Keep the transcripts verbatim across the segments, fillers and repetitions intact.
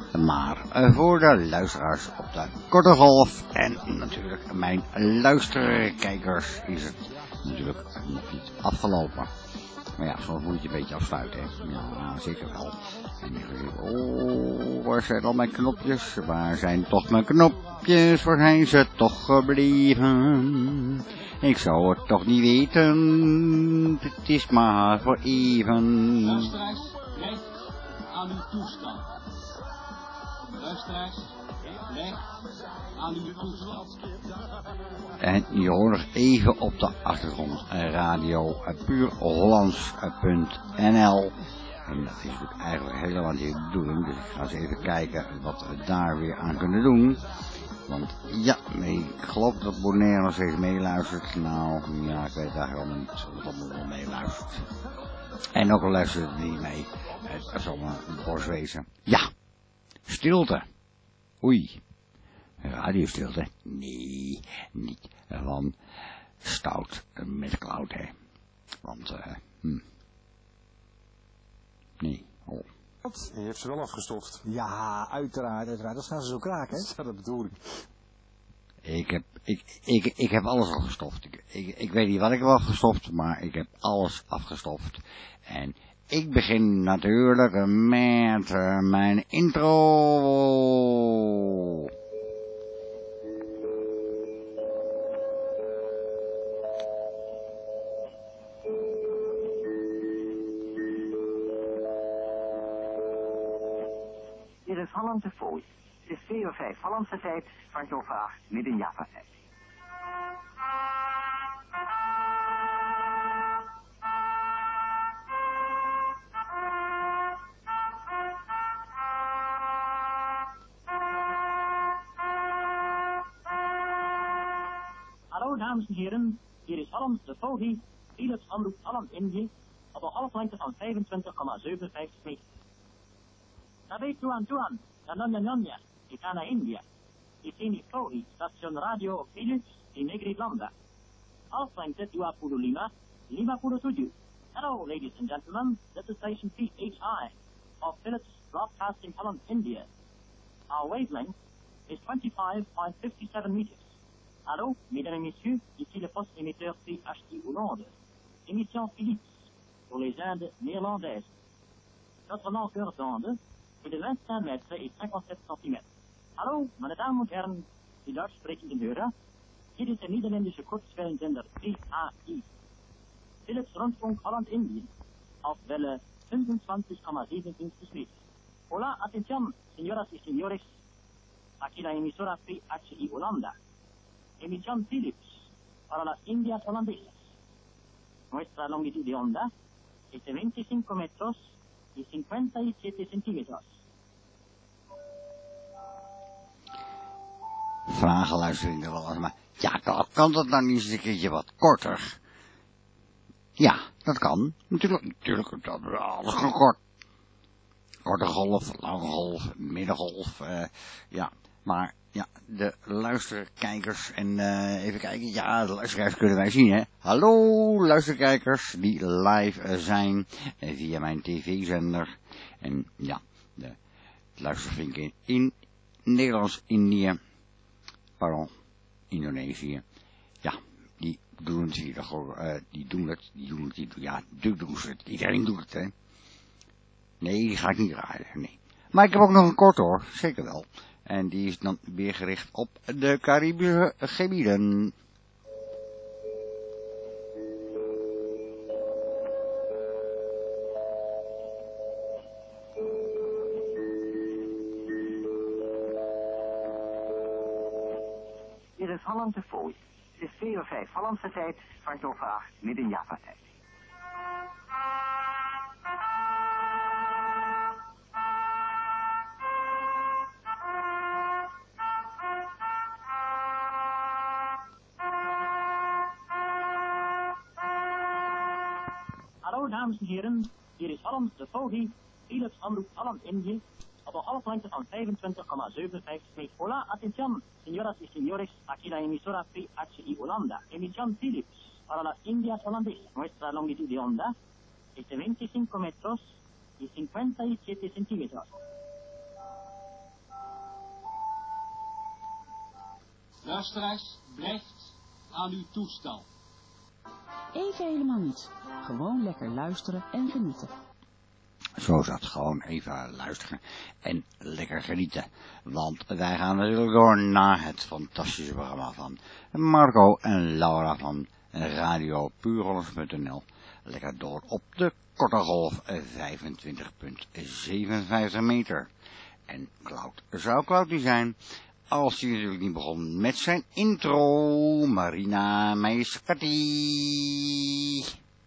Maar uh, voor de luisteraars op de korte golf en natuurlijk mijn luisterkijkers is het natuurlijk nog niet afgelopen. Maar ja, soms moet je een beetje afsluiten, hè. Ja, zeker wel. En dan denk je, oh, waar zijn al mijn knopjes? Waar zijn toch mijn knopjes? Waar zijn ze toch gebleven? Ik zou het toch niet weten. Het is maar voor even. Luisteraars, recht aan uw toestand. Luisteraars, recht aan uw toestand. En je hoort nog even op de achtergrond radio puur hollands punt n l. En dat is natuurlijk eigenlijk helemaal niet de bedoeling. Dus ik ga eens even kijken wat we daar weer aan kunnen doen. Want ja, ik geloof dat Bonaire nog steeds meeluistert. Nou, ja, ik weet eigenlijk wel niet of dat wel meeluistert. En ook al luistert het niet mee. Het zal maar een borstwezen. Ja, stilte. Oei. Radiostilte? Nee, niet van stout met cloud, hè. Want, eh, uh, hm. Nee, oh. En je hebt ze wel afgestoft. Ja, uiteraard, uiteraard. Dat gaan ze zo kraken, hè? Ja, dat bedoel ik. Ik heb, ik, ik, ik heb alles afgestoft. Ik, ik, ik weet niet wat ik heb afgestoft, maar ik heb alles afgestoft. En ik begin natuurlijk met uh, mijn intro. Dit is Hollandse Fooi. Het is twee uur vijf Hollandse tijd, kwart over acht midden Java tijd. Hallo dames en heren, hier is Hollandse Fooi, Philips omroep Holland-Indië, op een golflengte van vijfentwintig komma zevenenvijftig meter. Sabe tuan tuan, nanonya nonya, ik ga naar India. Di sini Fohi, station radio op Philips di Negeri Lambda. Golflengte dua puluh lima, lima puluh tujuh. Hello ladies and gentlemen, this is station P H I of Philips Broadcasting Holland, India. Our wavelength is twenty-five point five seven meters. Hallo, mesdames et messieurs, ici le poste émetteur P H I Hollande. Émission Philips, pour les Indes néerlandaises. Notre longueur d'onde est de vingt-cinq mètres et cinquante-sept centimètres. Hallo, meine Damen und Herren, die Deutsch sprechenden Hörer. Hier ist der niederländische Kurzwellensender P H I. Philips Rundfunk Holland-Indien auf Welle fünfundzwanzig komma siebenundfünfzig Meter. Hola, atención, señoras y señores. Aquí la emisora P H I Holanda. Emisión Philips para las Indias holandesas. Nuestra longitud de onda es de veinticinco metros y cincuenta y siete centímetros. Vragen luister ik er wel eens, maar ja, kan, kan dat nou niet eens een keertje wat korter? Ja, dat kan. Natuurlijk, natuurlijk, dat is alles gewoon kort. Korte golf, lange golf, middengolf, uh, ja, maar ja, de luisterkijkers en uh, even kijken, ja, de luisteraars kunnen wij zien, hè. Hallo luisterkijkers die live uh, zijn uh, via mijn tv-zender en ja, de luistervinken in, in Nederlands-Indië, pardon, Indonesië, ja, die doen het hier toch, uh, die doen het, die doen het, die doen, ja, die doen ze het, iedereen doet het, hè. Nee, die ga ik niet draaien, nee. Maar ik heb ook nog een kort hoor, zeker wel. En die is dan weer gericht op de Caribische gebieden. Dit is Hollandse Fooi. Het is twee uur vijf Hollandse tijd, kwart over acht midden Java tijd. Hallo dames en heren, hier is Hollandse Fooi, Philips omroep Holland-Indië, op een golflengte van vijfentwintig komma zevenenvijftig meter. Hola, atención, señoras y señores, aquí la emisora P H I Holanda, emisión Philips para las Indias holandesas. Nuestra longitud de onda es de veinticinco metros y cincuenta y siete centímetros. Luisteraars, blijft aan uw toestel. Even helemaal niet. Gewoon lekker luisteren en genieten. Zo zat, gewoon even luisteren en lekker genieten. Want wij gaan natuurlijk door naar het fantastische programma van Marco en Laura van Radio Puurhollands punt n l. Lekker door op de korte golf vijfentwintig komma zevenenvijftig meter. En Cloud zou Cloud niet zijn als hij natuurlijk niet begon met zijn intro. Marina Meiskati.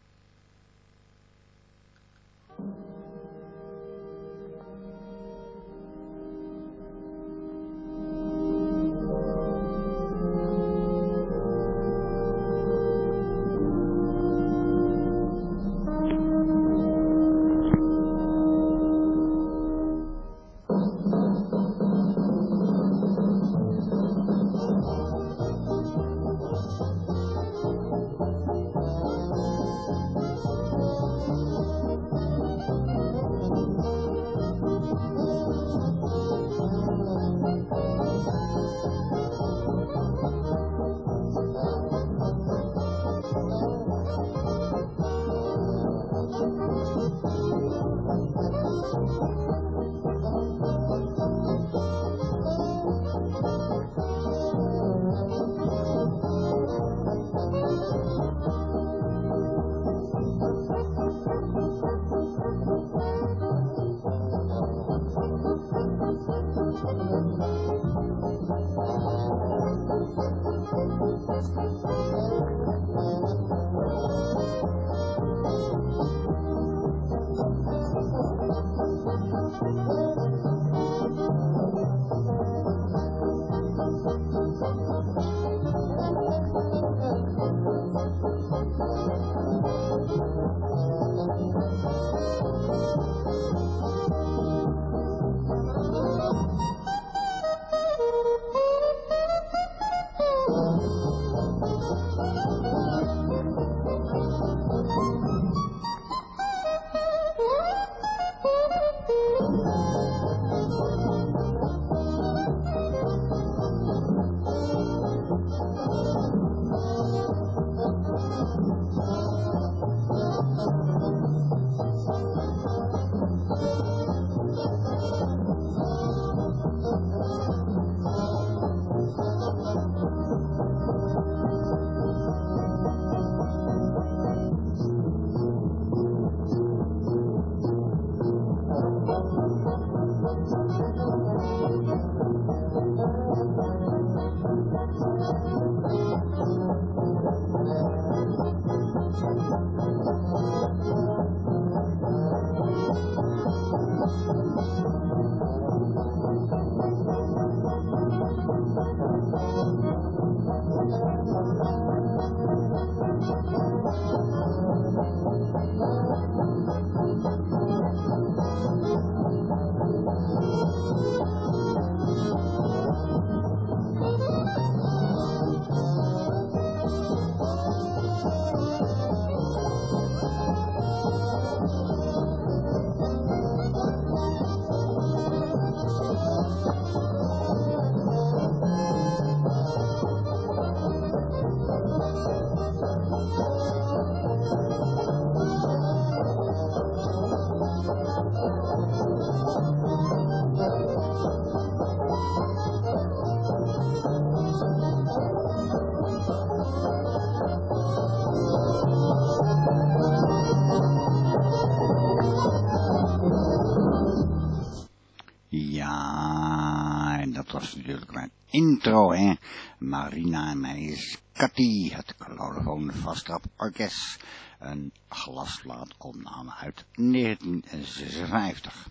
Natuurlijk mijn intro, hè. Marina Meiskati, het Colofoon Vastrap Orkest, een glasplaatopname uit negentien zesenvijftig.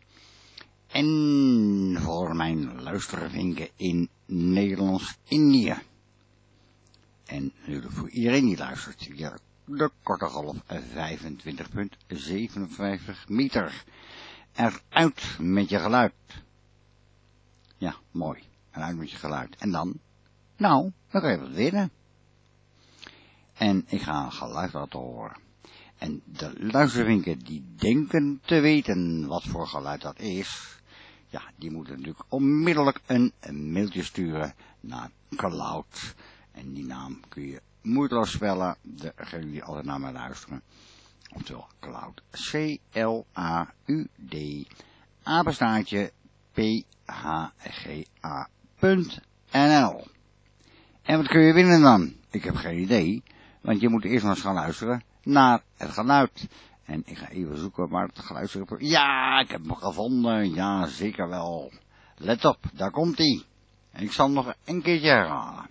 En voor mijn luistervinken in Nederlands-Indië. En natuurlijk voor iedereen die luistert, hier de korte golf vijfentwintig komma zevenenvijftig meter. Eruit met je geluid. Ja, mooi. Eruit met je geluid. En dan? Nou, dan kan je wat winnen. En ik ga een geluid laten horen. En de luistervinken die denken te weten wat voor geluid dat is, ja, die moeten natuurlijk onmiddellijk een, een mailtje sturen naar Cloud. En die naam kun je moeiteloos spellen, daar gaan jullie altijd naar mij luisteren. Oftewel Cloud, C L A U D, apenstaartje, P H G A punt N L. En wat kun je winnen dan? Ik heb geen idee, want je moet eerst nog eens gaan luisteren naar het geluid. En ik ga even zoeken waar het geluid is. Ja, ik heb hem gevonden, ja, zeker wel. Let op, daar komt hij. En ik zal hem nog een keertje herhalen.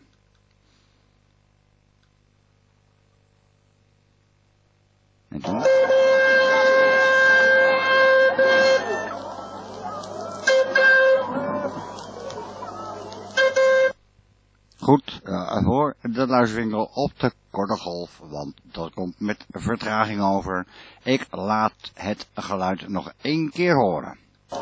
En toen... Goed, uh, voor de luisterwinkel op de korte golf, want dat komt met vertraging over. Ik laat het geluid nog één keer horen.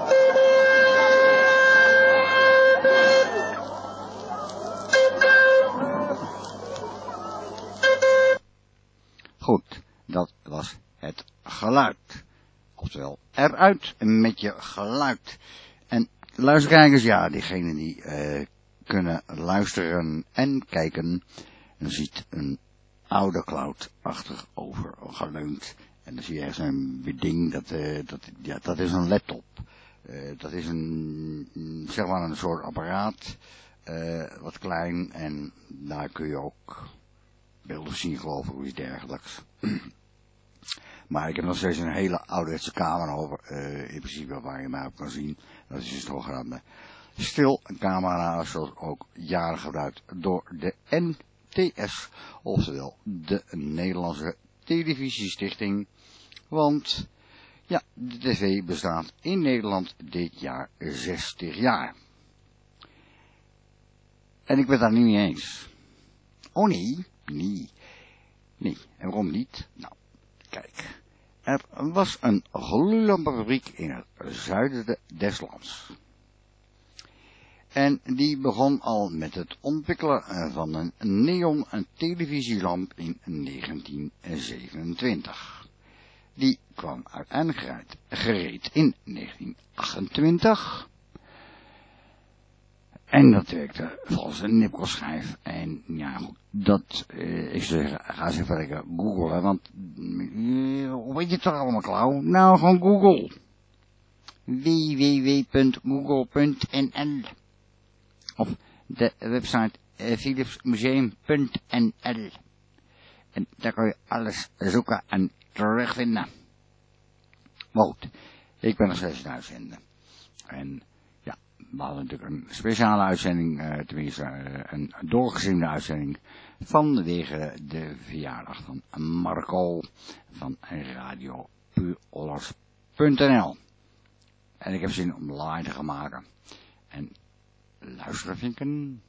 Goed, dat was het geluid. Oftewel, eruit met je geluid. En luisterkijkers, ja, diegenen die uh, kunnen luisteren en kijken. Dan ziet een oude Cloud achterover geleund. En dan zie je ergens een ding, dat, uh, dat, ja, dat is een laptop. Uh, dat is een, zeg maar een soort apparaat, uh, wat klein. En daar kun je ook beelden zien, geloof ik, of iets dergelijks. Maar ik heb nog steeds een hele ouderwetse camera over, uh, in principe waar je mij op kan zien. Dat is een zogenaamde stil camera, zoals ook jaren gebruikt door de N T S, oftewel de Nederlandse Televisiestichting. Want ja, de tv bestaat in Nederland dit jaar zestig jaar. En ik ben daar niet mee eens. Oh nee, nee, nee. En waarom niet? Nou, kijk. Er was een gloeilampenfabriek in het zuiden des lands. En die begon al met het ontwikkelen van een neon televisielamp in negentien zevenentwintig. Die kwam uiteindelijk gereed in negentien achtentwintig. En dat werkte volgens een nipkelschijf. En ja goed, dat, uh, ik zeg, ga eens even lekker googlen, want, uh, hoe weet je het toch allemaal, Klauw? Nou, gewoon Google. w w w punt google punt n l of de website uh, philips museum punt n l. En daar kun je alles zoeken en terugvinden. Maar goed, ik ben nog steeds aan het uitzenden. En ja, we hadden natuurlijk een speciale uitzending, uh, tenminste uh, een doorgezinde uitzending vanwege de verjaardag van Marco van radio puurhollands punt n l. En ik heb zin om live te gaan maken. En luisteren vinken.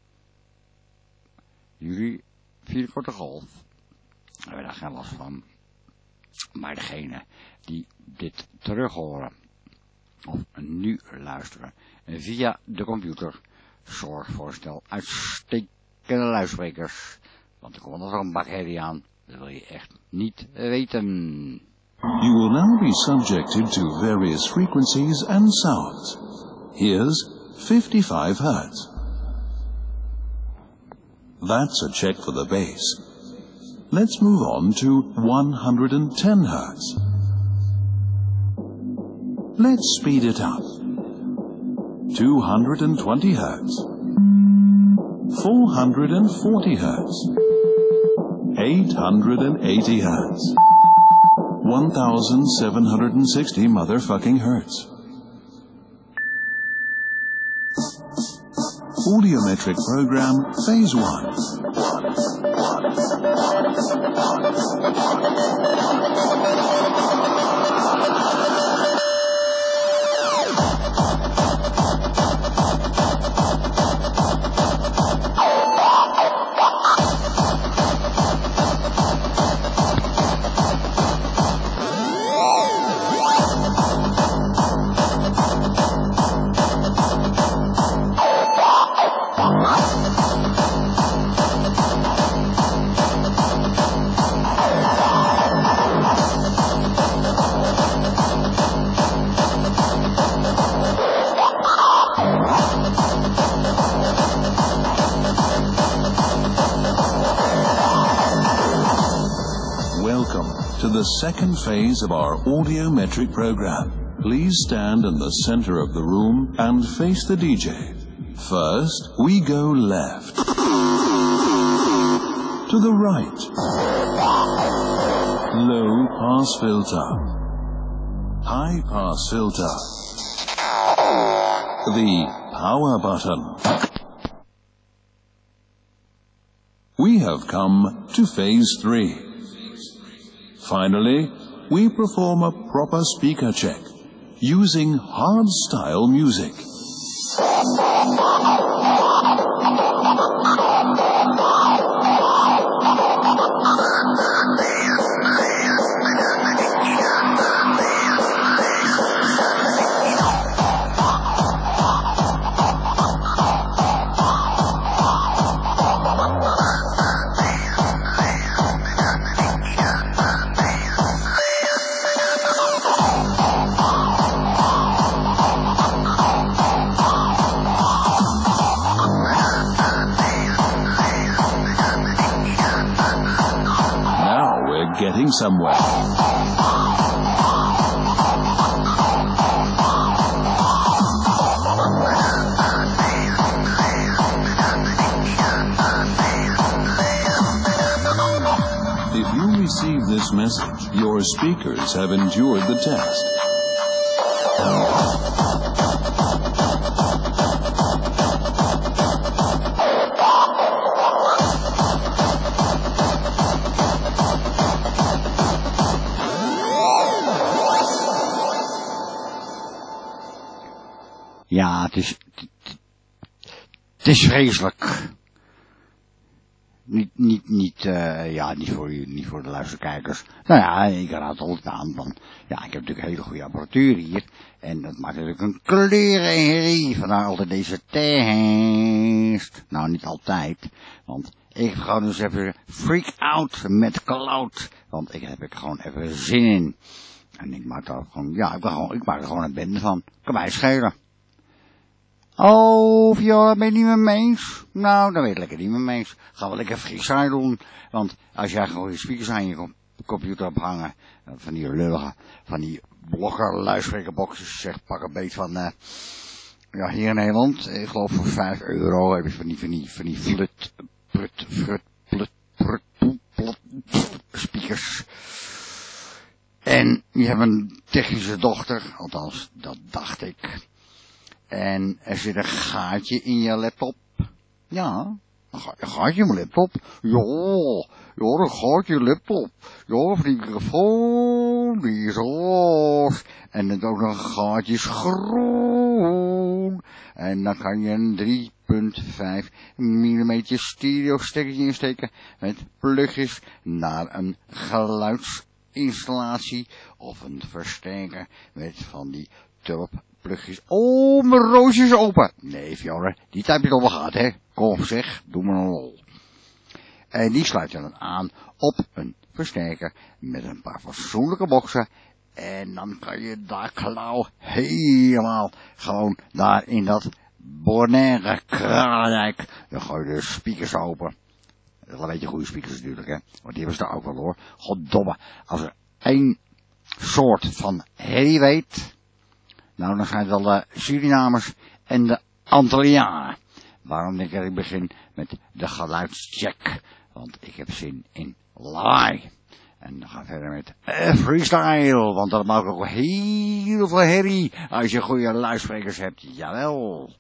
Jullie via de korte golf hebben daar geen last van. Maar degene die dit terug horen of nu luisteren via de computer, zorg voor stel uitstekende luidsprekers. Want er komt nog een bakherrie aan. Dat wil je echt niet weten. You will now be subjected to various frequencies and sounds. Here's fifty-five hertz. That's a check for the bass. Let's move on to one hundred ten hertz. Let's speed it up. two hundred twenty hertz. four hundred forty hertz. eight hundred eighty hertz. one thousand seven hundred sixty motherfucking hertz. Audiometric program, phase one. the second phase of our audiometric program. Please stand in the center of the room and face the D J. First, we go left. To the right. Low pass filter. High pass filter. The power button. We have come to phase three. Finally, we perform a proper speaker check using hardstyle music. Getting somewhere. If you receive this message, your speakers have endured the test. Ja, het is, het is vreselijk. Niet, niet, niet, uh, ja, niet voor, niet voor de luisterkijkers. Nou ja, ik raad het altijd aan van, ja, ik heb natuurlijk hele goede apparatuur hier. En dat maakt natuurlijk een klerenherrie. Vandaar altijd deze test. Nou, niet altijd. Want ik ga dus even freak out met cloud. Want ik heb er gewoon even zin in. En ik maak daar gewoon, ja, ik, ben gewoon, ik maak er gewoon een bende van. Kan mij schelen. Oh, Viola, ben je niet met me eens? Nou, dan weet ik lekker niet met me eens. Gaan we lekker freestyle doen. Want als jij gewoon je speakers aan je computer ophangen, van die lullige, van die blogger luidsprekerboxes, zeg, pak een beet van, uh, ja, hier in Nederland, ik geloof voor vijf euro heb je van die, van die, van die flut, prut, frut, plut, prut, plut, plut, speakers. En je hebt een technische dochter, althans, dat dacht ik. En er zit een gaatje in je laptop. Ja, een gaatje in mijn laptop. Ja, ja, een gaatje in je laptop. Ja, voor die microfoon, die is roze. En dan ook nog een gaatje is groen. En dan kan je een drie komma vijf millimeter stereo stekkertje insteken met plugjes naar een geluidsinstallatie of een versterker met van die tulpplugjes. Oh, mijn roosje is open. Nee, Fiona, die heb je toch wel gehad, hè? Kom zeg, doe maar een lol. En die sluit je dan aan op een versterker met een paar fatsoenlijke boxen. En dan kan je daar klauw helemaal gewoon daar in dat Bonaire Kralendijk. Dan gooi je de speakers open. Dat is wel een beetje goede speakers natuurlijk, hè. Want die hebben ze daar ook wel hoor. Goddomme. Als er één soort van herrie weet, nou dan zijn het wel de Surinamers en de Antillianen. Waarom denk ik dat ik begin met de geluidscheck? Want ik heb zin in lawaai. En dan gaan we verder met uh, freestyle. Want dat maakt ook heel veel herrie. Als je goede luidsprekers hebt. Jawel.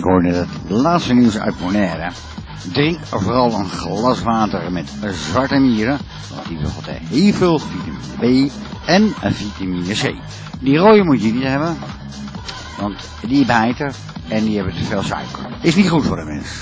hoorde het laatste nieuws uit Bonaire. Drink vooral een glas water met zwarte mieren, want die bevatten heel veel vitamine B en vitamine C. Die rode moet je niet hebben, want die bijten en die hebben te veel suiker. Is niet goed voor de mens.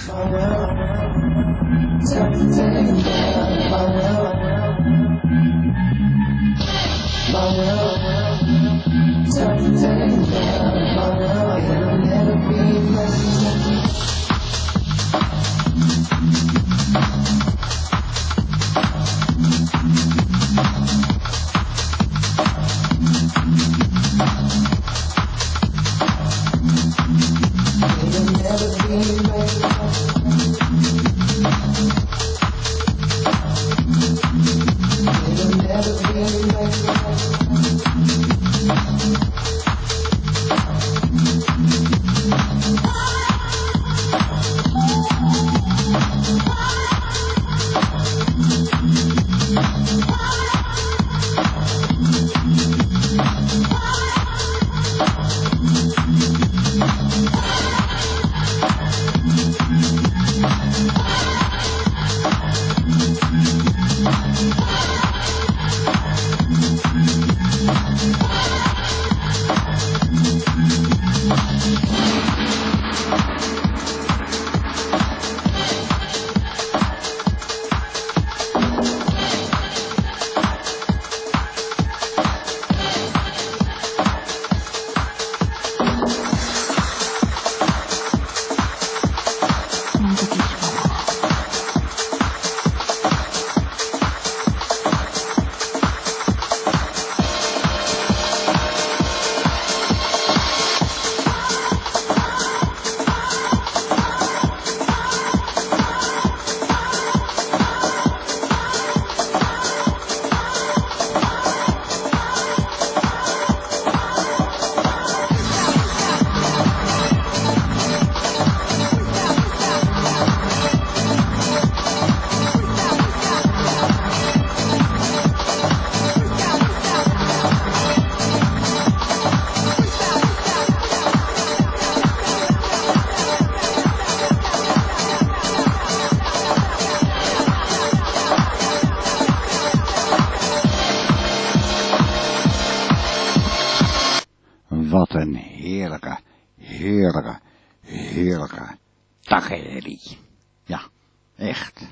Wat een heerlijke, heerlijke, heerlijke takerie. Ja, echt.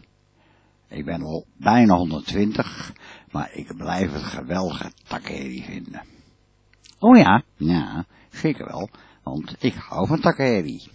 Ik ben al bijna honderdtwintig, maar ik blijf het geweldige takerie vinden. Oh ja, ja, zeker wel, want ik hou van takerie.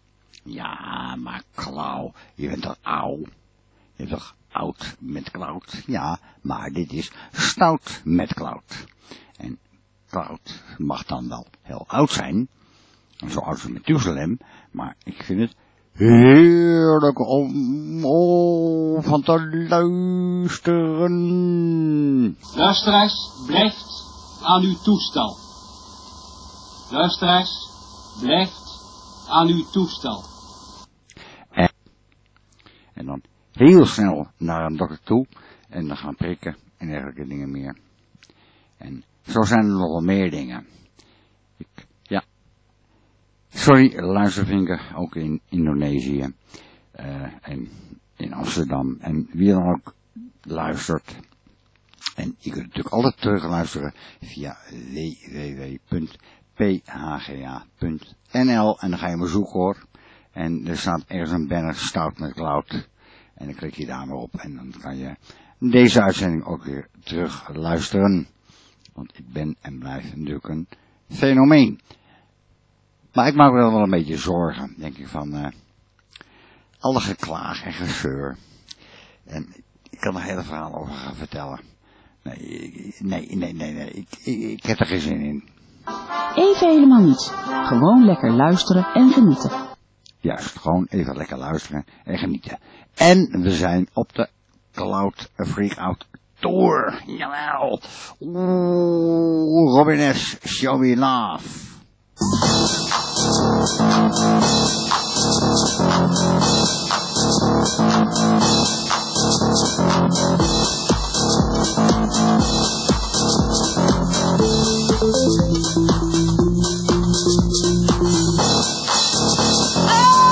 Ja, maar Klauw, je bent toch oud? Je bent toch oud met Cloud? Ja, maar dit is stout met Cloud. En Cloud mag dan wel heel oud zijn, zo oud als Methuselem, maar ik vind het heerlijk om oh, van te luisteren. Luisteraars, blijft aan uw toestel. Luisteraars, blijft aan uw toestel. En, en dan heel snel naar een dokter toe en dan gaan prikken en dergelijke dingen meer. En zo zijn er nog wel meer dingen. Ik, ja. Sorry, luistervinken, ook in Indonesië uh, en in Amsterdam en wie dan ook luistert. En je kunt natuurlijk altijd terugluisteren via w w w punt p h g a punt n l en dan ga je maar zoeken hoor. En er staat ergens een banner stout met Cloud. En dan klik je daar maar op en dan kan je deze uitzending ook weer terug luisteren. Want ik ben en blijf natuurlijk een fenomeen. Maar ik maak me wel een beetje zorgen, denk ik, van uh, alle geklaag en gezeur. En ik kan er hele verhaal over gaan vertellen. Nee, nee, nee, nee, nee. Ik, ik, ik heb er geen zin in. Even helemaal niets. Gewoon lekker luisteren en genieten. Juist, gewoon even lekker luisteren en genieten. En we zijn op de Cloud Freak Out Tour. Jawel. Oeh, Robin S. Show Me Love. Oh!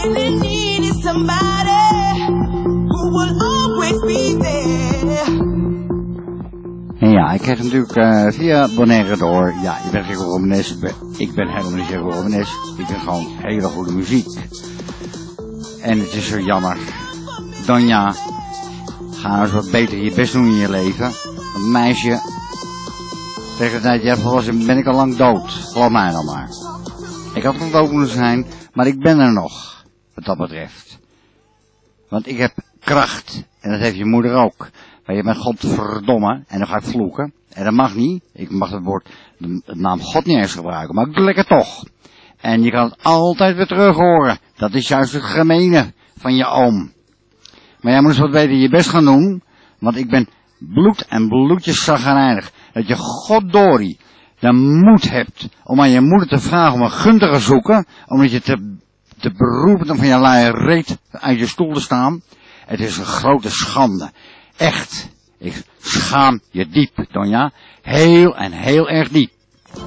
really need is somebody who will always be there. En ja, ik krijg natuurlijk uh, via Bonaire door. Ja, je bent geen Romanes. Ik ben helemaal niet geen Romanes. Ik ben gewoon hele goede muziek. En het is zo jammer. Donja, ga eens wat beter je best doen in je leven. Een meisje, tegen de tijd je hebt volwassen ben ik al lang dood. Geloof mij dan maar. Ik had wel dood moeten zijn, maar ik ben er nog, wat dat betreft. Want ik heb kracht, en dat heeft je moeder ook. Maar je bent godverdomme, en dan ga ik vloeken. En dat mag niet, ik mag het woord, de, de naam God niet eens gebruiken, maar ik doe lekker toch. En je kan het altijd weer terug horen. Dat is juist het gemene van je oom. Maar jij moet eens wat beter je best gaan doen, want ik ben bloed en bloedjes zagrijnig. Dat je goddorie de moed hebt om aan je moeder te vragen om een gun te gaan zoeken, omdat je te, te beroepen om van je laaie reet uit je stoel te staan. Het is een grote schande. Echt. Ik schaam je diep, Donja. Heel en heel erg diep. I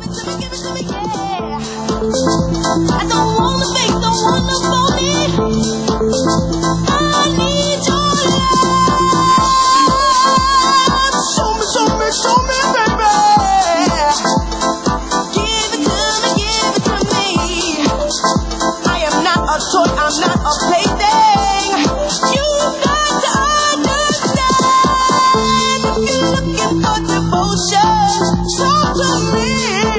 don't wanna fake, don't wanna phone it. I need your love. Show me, show me, show me, baby. Give it to me, give it to me. I am not a toy, I'm not a plaything. You've got to understand. If you're looking for devotion, talk to me.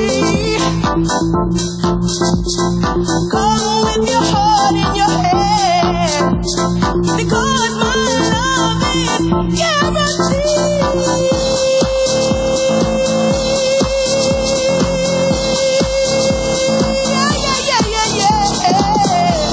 Come with your heart in your hand, because my love is guaranteed. Yeah, yeah, yeah, yeah, yeah.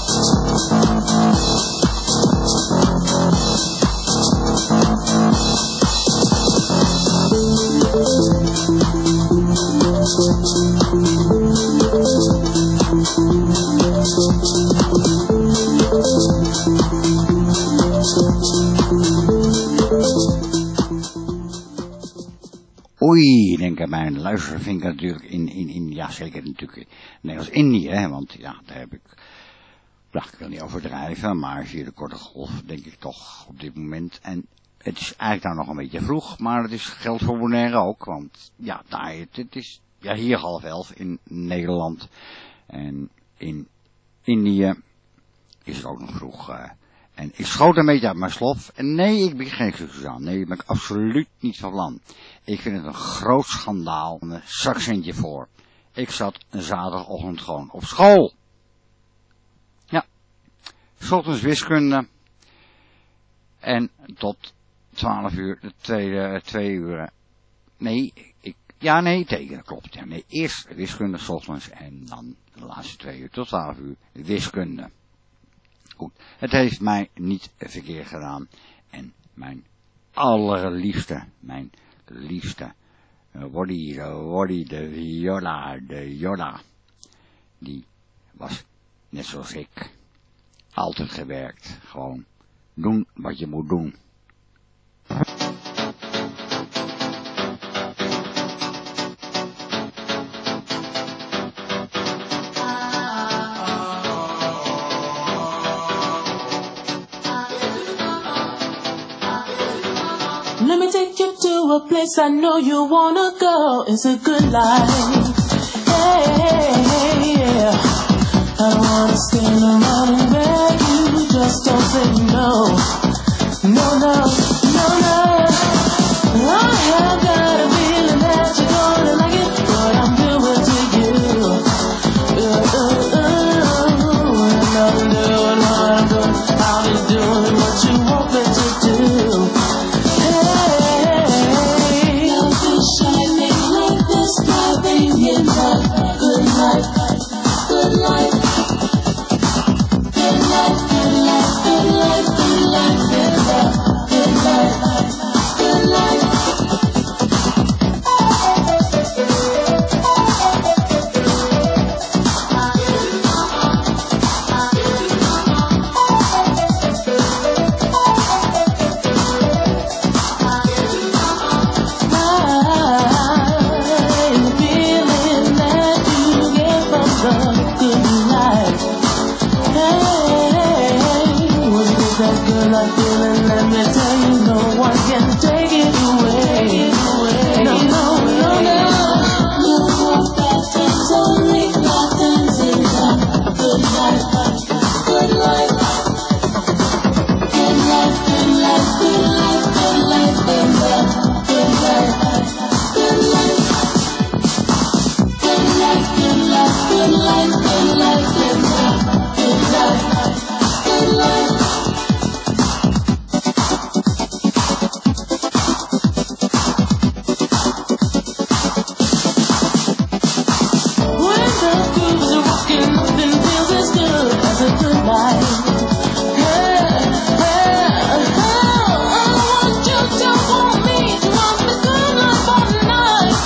Oei, denk ik, mijn luistervinker natuurlijk in, in, in, ja zeker natuurlijk Nederlands-Indië, hè, want ja, daar heb ik, ja, ik wil niet overdrijven, maar via de korte golf denk ik toch op dit moment. En het is eigenlijk nou nog een beetje vroeg, maar het is, geldt voor Bonaire ook, want ja, daar, het, het is ja, hier half elf in Nederland en in Indië is het ook nog vroeg. Uh, en ik schoot een beetje uit mijn slof. En nee, ik ben geen excuses aan. Nee, daar ben ik absoluut niet van plan. Ik vind het een groot schandaal. Een zakcentje voor. Ik zat een zaterdagochtend gewoon op school. Ja. 's Ochtends wiskunde. En tot twaalf uur, de tweede, twee uur. Nee, ik, ja nee, tekenen, klopt. Ja, nee, eerst wiskunde 's ochtends en dan de laatste twee uur tot twaalf uur wiskunde. Goed, het heeft mij niet verkeerd gedaan. En mijn allerliefste, mijn liefste, Woddy, de Woddy, de Viola, de Jola, die was net zoals ik, altijd gewerkt. Gewoon doen wat je moet doen. Let me take you to a place I know you wanna go. It's a good life. Hey, hey, yeah. I don't wanna stand around and beg you. Just don't say no. No, no, no, no. I have got a feeling that you're gonna like it. What I'm doing to you. Uh, uh, uh. And I'm doing what I'm doing. I'll be doing what you want me to do. Shining like the sky, baby, in life, good life, good life, good life, good life, good life, good life, good life, good life, good life. Would you get that good life feeling? Let me tell you, no one can take it away. No, no, no, no. No more bad times, only good times in the good life, good life. Good life, good life, good life, good life in the good life, good life. Good life, good life, good life, good life in the good life, good life. When the grooves are rocking, then feels as good as a good life. Hey, hey, oh, I want you to want me to want the good life all night.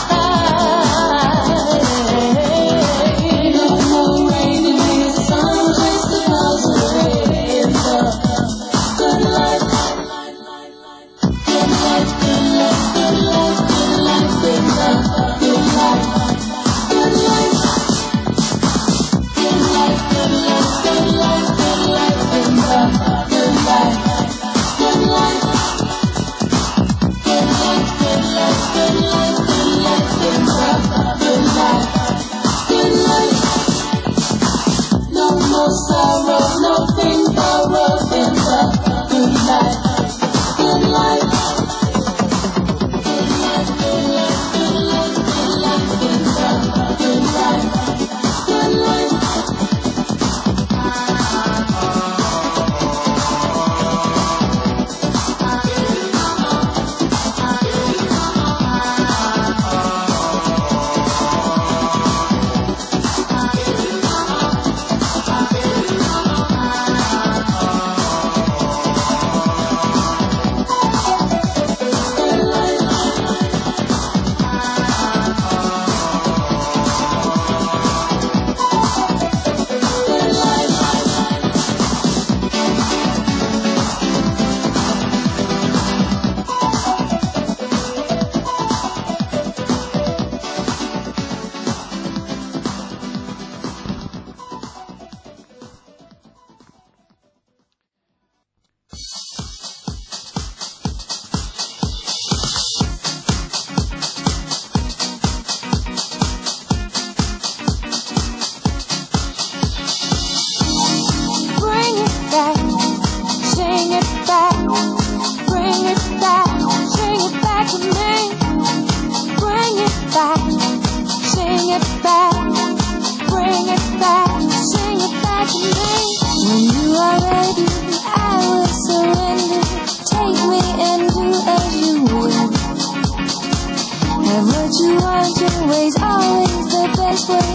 No more rainy days, sun just the clouds away in the good life. Good life, good life, good life, good life in the good life. Good life. Good life, good life, good life, good life in the good life. Good life. Good life, good life, good life, good life in the good life. Good life. No more sorrow, nothing borrowed in the good life. Good life. Good life, good life, good life, good life in the good life. Good life. Bring it back, sing it back, bring it back, sing it back to me. Bring it back, sing it back, bring it back, sing it back to me. When you are ready, I will surrender. Take me and do as you will. And what you want your way's always the best way.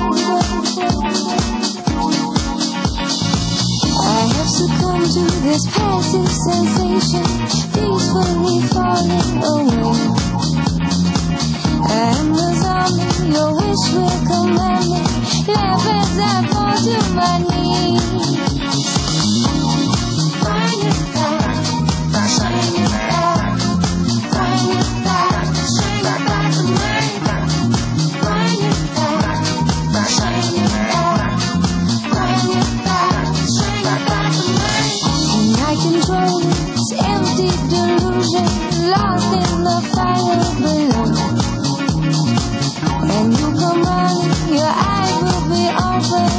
I have succumbed to this passive sensation, peacefully falling away. I am the zombie, your wish will command me. Laugh as I fall to my knees. Bring it back, bring it back, bring it back, sing it back to me. Bring it back, bring it back, bring it back, sing it back to me. And I control this empty delusion, lost in the fire below. And you come running, your eyes will be open.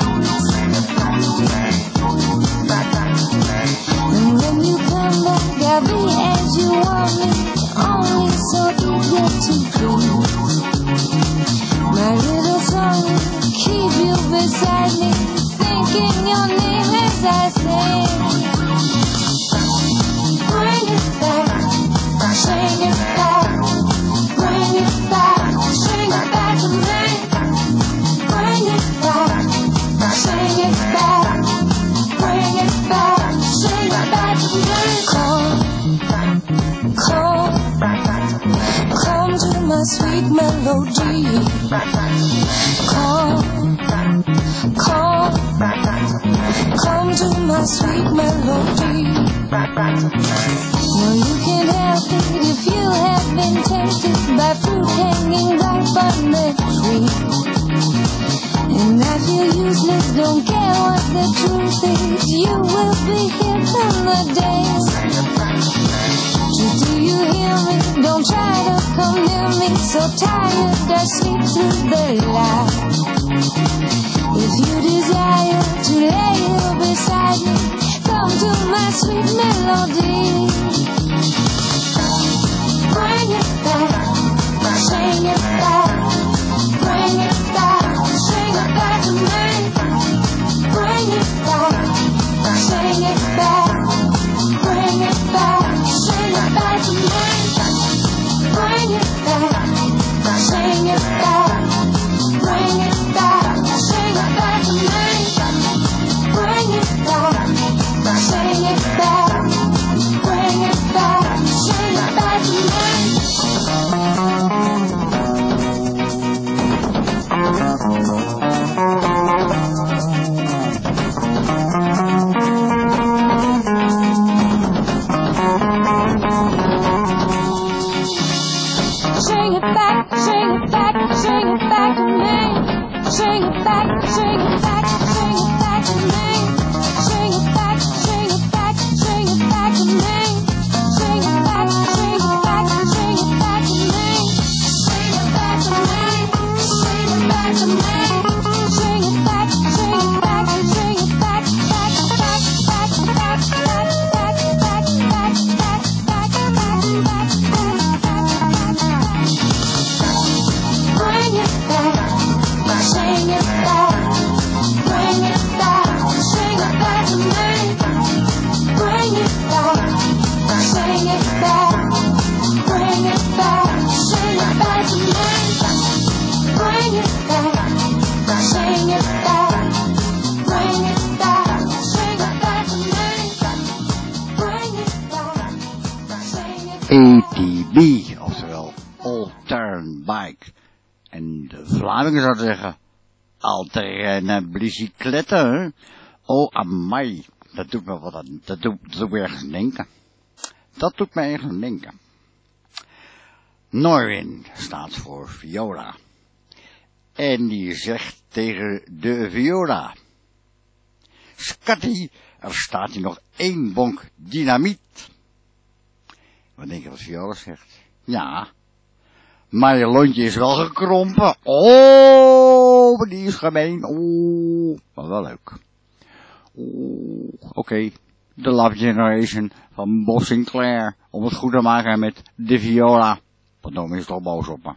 And when you come back, I'll be as you want me, only so eager to be. My little song will keep you beside me, thinking your name as I sing. Bring it back, sing it back, bring it back, sing it back to me. Bring it back, sing it back, bring it back, sing it back to me. Come, come, come to my sweet melody. Come, come, come to my sweet melody. No, you can't help it if you have been tempted by fruit hanging ripe on the tree. And I feel useless, don't care what the truth things, you will be here come the day. Do you hear me? Don't try to come near me. So tired, I sleep through the light. If you desire to lay here beside me, come to my sweet melody. Bring it back, sing it back. Bring it back, sing it back to me. Bring it back, sing it back. Bring it back, sing it back to me. Bring it back, sing it back. Bring it back, sing it back to me. Bring it back, sing it back. Bring it back, sing it back to me. Sing it back, sing it back, sing it back to me. Sing it back, sing it back, sing it back to me. Sing it back, sing it back, sing it back to me. Sing it back, sing it back, sing it back to me. Sing it back to me, sing it back to me. Sing it back, sing it back, sing it back, back, back, back, back, back, back, back, back, back, back, back, back. Bring it back, sing it back. Bring it back, sing it back to me. Bring it back, sing it back. Bring it back, sing it back to me. Bring it back, sing it back. Bring it back, sing it back to me. Bring it back, sing it back. A T B, oftewel All Terrain Bike. En de Vlamingen zouden zeggen, All Terrain Bicyclette. Oh, amai. Dat doet me wat aan, dat doet, dat doet me ergens aan denken. Dat doet me ergens aan denken. Norwin staat voor viola. En die zegt tegen de viola: Scatty, er staat hier nog één bonk dynamiet. Wat denk je wat viola zegt? Ja, maar je lontje is wel gekrompen. Oh, maar die is gemeen. Oh, maar wel leuk. Oh, oké. Okay. De Love Generation van Bob Sinclair. Om het goed te maken met de viola. Want dan is toch boos op me.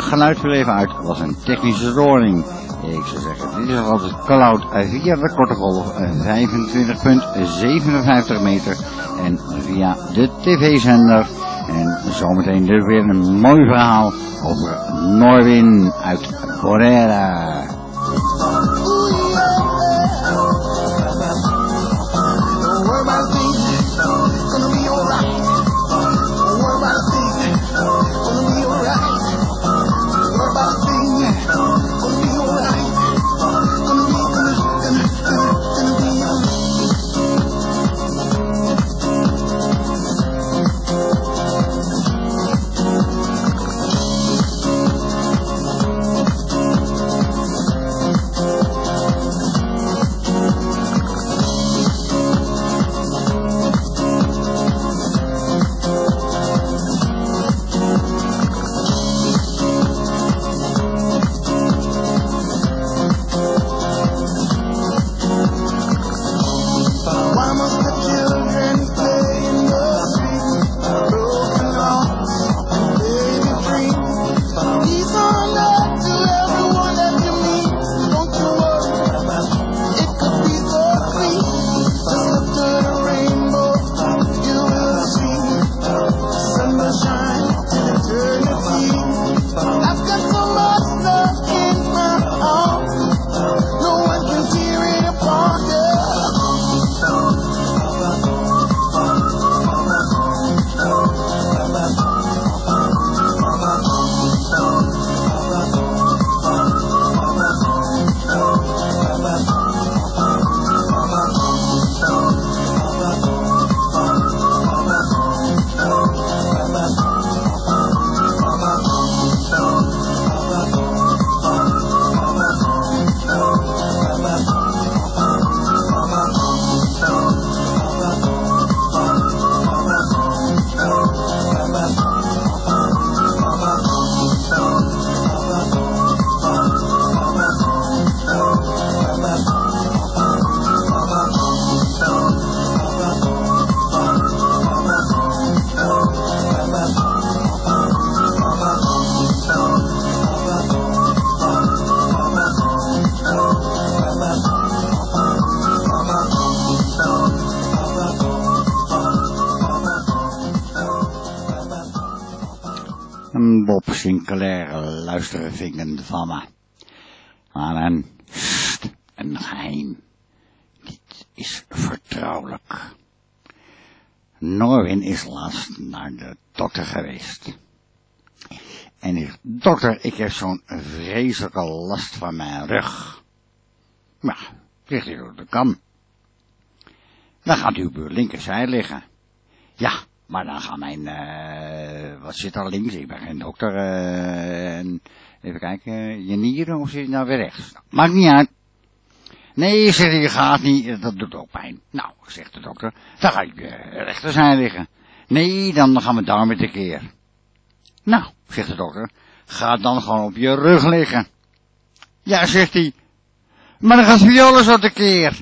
geluid viel even uit. Het was een technische storing. Ik zou zeggen, dit is nog altijd Cloud via de korte golf vijfentwintig komma zevenenvijftig meter en via de tv-zender. En zometeen dus weer een mooi verhaal over Norwin uit Borera. Bob Sinclair, luisteren vingen van me. Maar een, st, een geheim. Dit is vertrouwelijk. Norwin is laatst naar de dokter geweest. En die zegt, dokter, ik heb zo'n vreselijke last van mijn rug. Ja, zegt hij, dat kan. Dan gaat u op uw linkerzij liggen. Ja, maar dan gaan mijn, uh, wat zit er links? Ik ben geen dokter. Uh, en even kijken, je nieren of zit je nou weer rechts? Maakt niet uit. Nee, zegt hij, je gaat niet, dat doet ook pijn. Nou, zegt de dokter, dan ga je uh, rechterzij liggen. Nee, dan gaan we daar met de keer. Nou, zegt de dokter, ga dan gewoon op je rug liggen. Ja, zegt hij, maar dan gaat viola zo tekeer.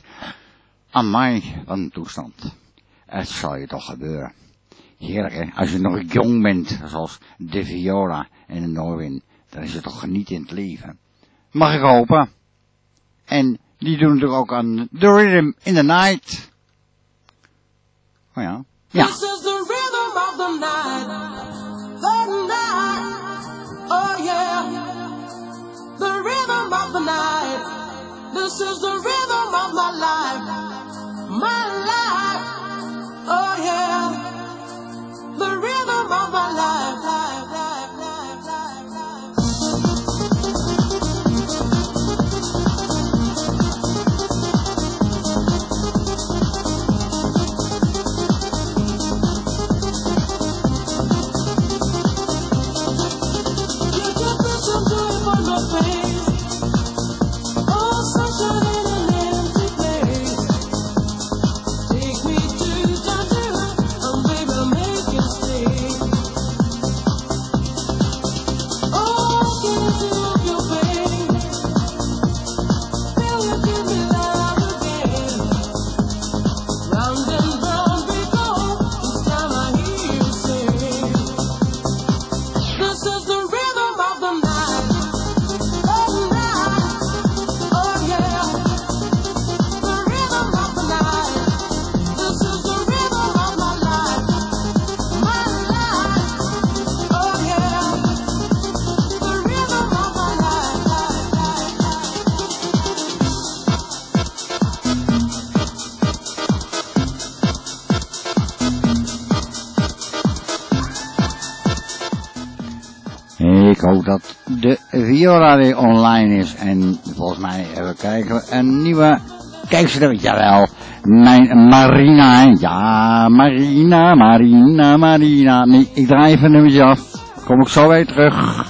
Amai, wat een toestand. Het zal je toch gebeuren. Heerlijk, hè? Als je nog jong bent, zoals de viola en de Norwin, dan is het toch genieten in het leven. Mag ik hopen. En die doen natuurlijk ook aan The Rhythm in the Night. Oh ja. Ja. This is the rhythm of the night. The night. Oh yeah. The rhythm of the night. This is the rhythm of my life. My life. Oh yeah. The rhythm of my life. Life, life, life, life, life. You can put some joy on my face. Oh, sunshine in an empty place. hoop dat de Viola weer online is. En volgens mij even kijken, een nieuwe kijkster, jawel. Mijn Marina, hè. Ja, Marina, Marina, Marina. Nee, ik draai even een nummertje af. Kom ik zo weer terug.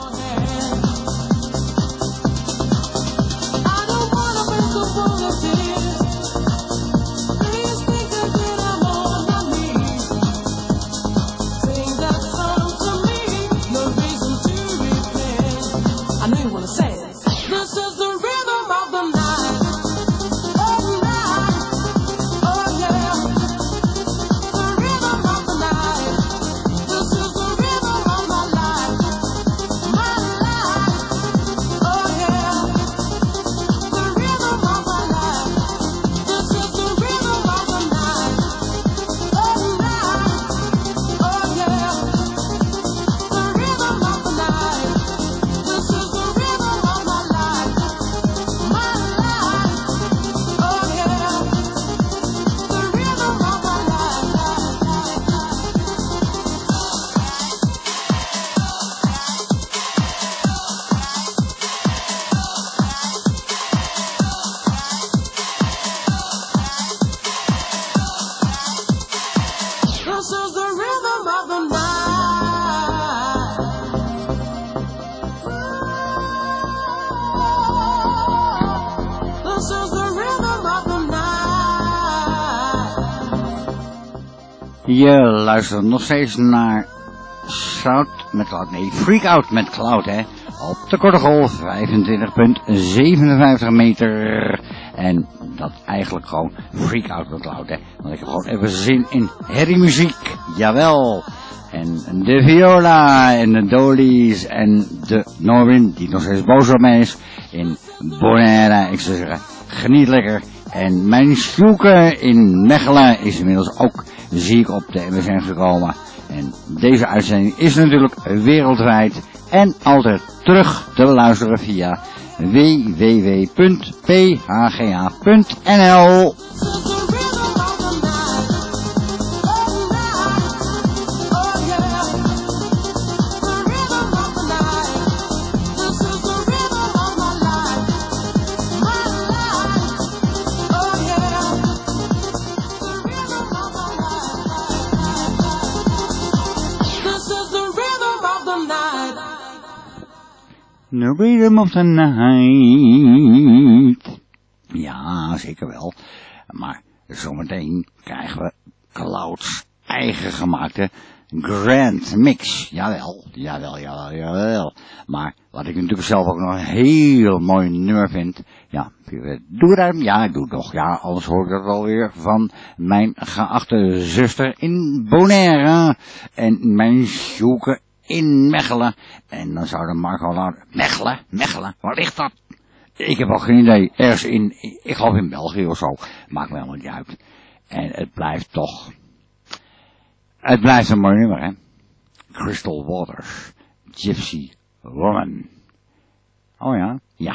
Je luistert nog steeds naar Shout met Cloud, nee, Freak Out met Cloud, hè. Op de korte golf, vijfentwintig komma zevenenvijftig meter. En dat eigenlijk gewoon Freak Out met Cloud, hè. Want ik heb gewoon even zin in herriemuziek, jawel. En de Viola en de Dolly's en de Norwin, die nog steeds boos op mij is, in Bonaire. Ik zou zeggen, geniet lekker. En mijn Sjoeke in Mechelen is inmiddels ook ziek op de M S N gekomen. En deze uitzending is natuurlijk wereldwijd en altijd terug te luisteren via w w w punt p h g a punt n l. The rhythm of the night. Ja, zeker wel. Maar zometeen krijgen we Cloud's eigen gemaakte Grand Mix. Jawel, jawel, jawel, jawel. Maar wat ik natuurlijk zelf ook nog een heel mooi nummer vind. Ja, doe dat? Ja, ik doe het nog. Ja, anders hoor ik dat wel weer van mijn geachte zuster in Bonaire. En mijn Sjoeke in Mechelen. En dan zou de Marco laten... Mechelen? Mechelen? Waar ligt dat? Ik heb al geen idee. Ergens in... Ik geloof in België of zo. Maakt me helemaal niet uit. En het blijft toch... Het blijft een mooi nummer, hè. Crystal Waters. Gypsy Woman. Oh ja? Ja.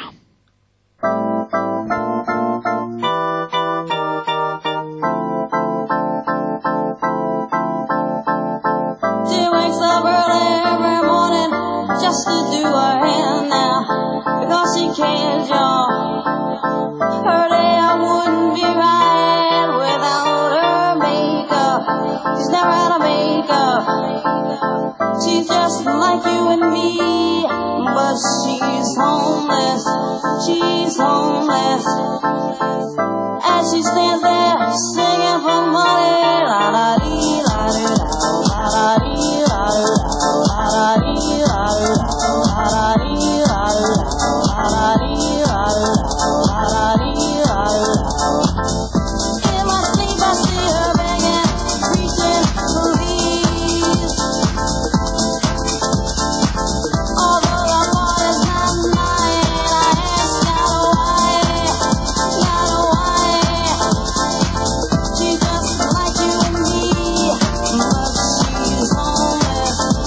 Just to do her hair now, because she cares, y'all. Her hair wouldn't be right without her makeup. She's never had a makeup. She's just like you and me, but she's homeless. She's homeless. As she stands there singing for money, la la dee la dee la la dee la la dee la in my sleep I see her begging, preaching, please. Although the heart is not mine, I ask God why, God why. She's just like you and me, but she's homeless.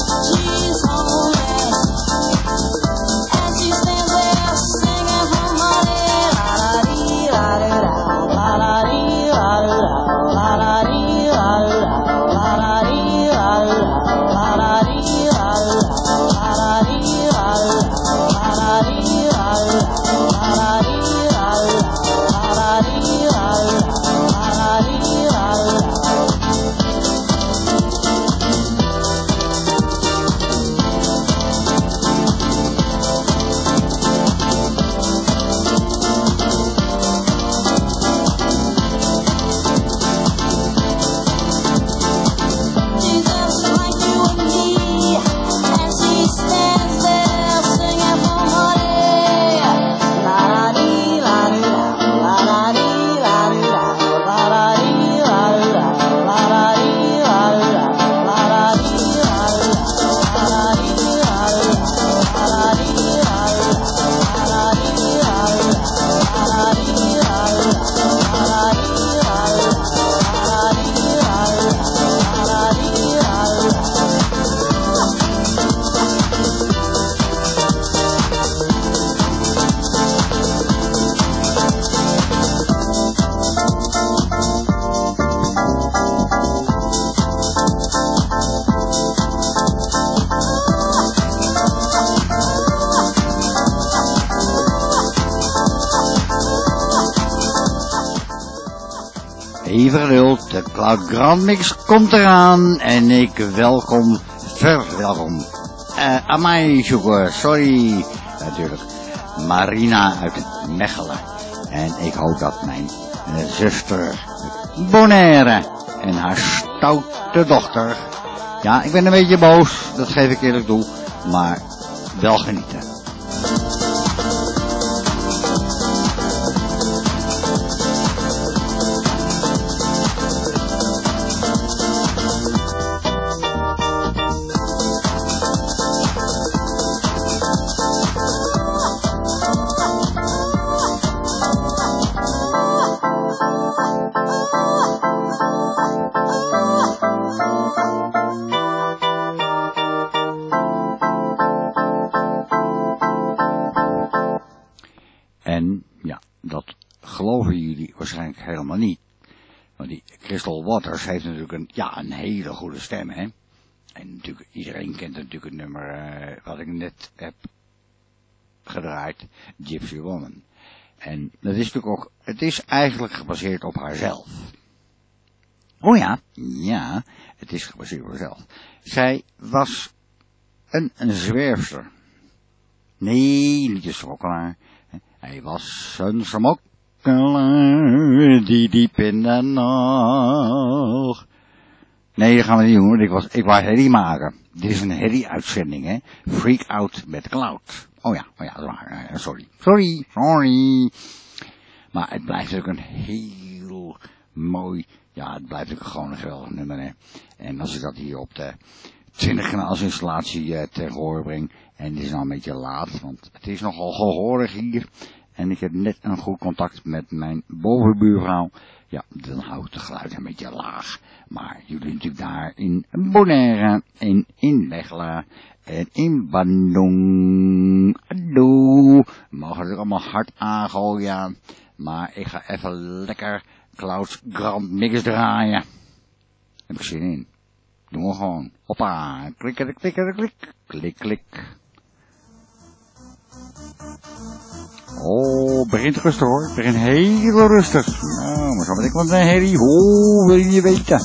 Even geduld, de Cloud Grand Mix komt eraan en ik welkom, verwelkom. Uh, Amai zoeken, sorry, natuurlijk. Marina uit Mechelen. En ik hoop dat mijn uh, zuster Bonaire en haar stoute dochter. Ja, ik ben een beetje boos, dat geef ik eerlijk toe, maar wel genieten. En ja, dat geloven jullie waarschijnlijk helemaal niet. Want die Crystal Waters heeft natuurlijk een, ja, een hele goede stem, hè. En natuurlijk, iedereen kent natuurlijk het nummer uh, wat ik net heb gedraaid, Gypsy Woman. En dat is natuurlijk ook, het is eigenlijk gebaseerd op haarzelf. Oh ja, ja, het is gebaseerd op haarzelf. Zij was een, een zwerfster. Nee, niet een smokkelaar. Hij was een smokkelaar die diep in de nacht. Nee, dat gaan we niet doen, want ik, was, ik wou herrie maken. Dit is een herrie-uitzending, hè. Freak Out met Cloud. Oh ja, oh ja, dat is waar. Sorry. Sorry, sorry. Maar het blijft natuurlijk een heel mooi, ja, het blijft natuurlijk gewoon een geweldig nummer, hè. En als ik dat hier op de twintig kanaalsinstallatie uh, ter hoor breng, en het is nou een beetje laat, want het is nogal gehoorig hier, en ik heb net een goed contact met mijn bovenbuurvrouw, ja, dan houdt het geluid een beetje laag. Maar jullie natuurlijk daar in Bonaire, en in Mechelen, en in Bandung, adoe, mogen natuurlijk allemaal hard aangooien, maar ik ga even lekker Cloud Grand Mix draaien. Heb ik zin in. Doen we gewoon. Hoppa, klik, klik, klik, klik, klik, klik. Oh, het begint rustig hoor. Het begint heel rustig. Nou, maar zo ben ik wat een herrie. Oh, wil je weten?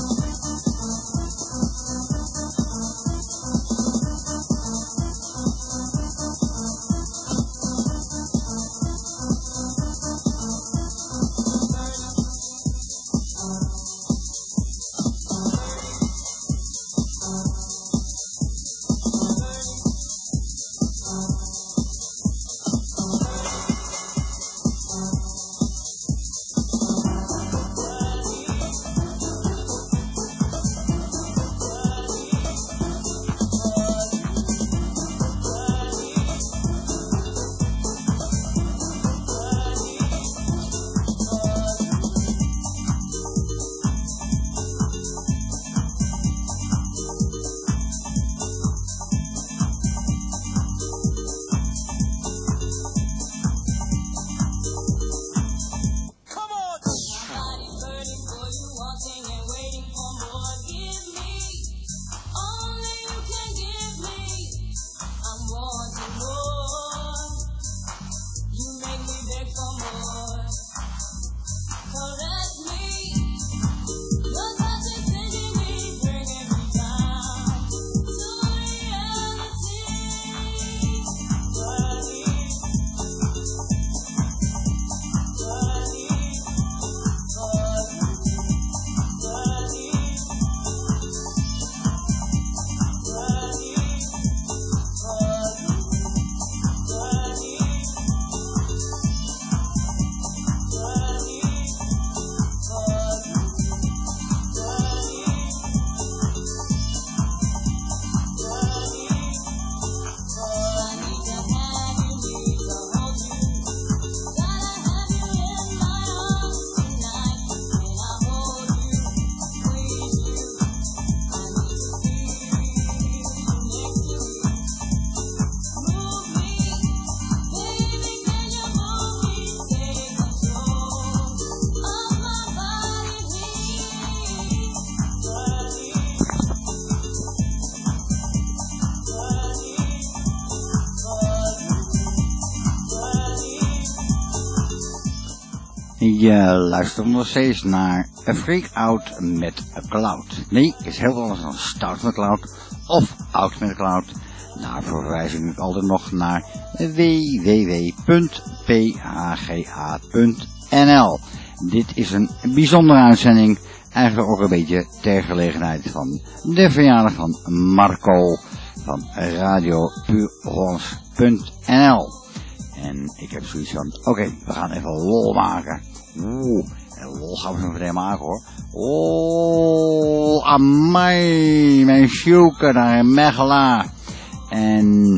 Je luistert nog steeds naar A Freak Out met Cloud. Nee, is heel anders dan Stout met Cloud of Out met Cloud. Daarvoor verwijs ik altijd nog naar w w w punt p h g a punt n l. Dit is een bijzondere uitzending, eigenlijk ook een beetje ter gelegenheid van de verjaardag van Marco van radio puur hollands punt n l. En ik heb zoiets van, oké, okay, we gaan even lol maken. Oeh, en lol gaan we zo meteen maken hoor. Oh, amai, mijn sjoeke daar in Mechelen. En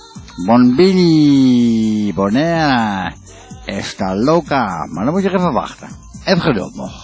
Bonbini, Bonera, Esta Loca. Maar dan moet je even wachten. Even geduld nog.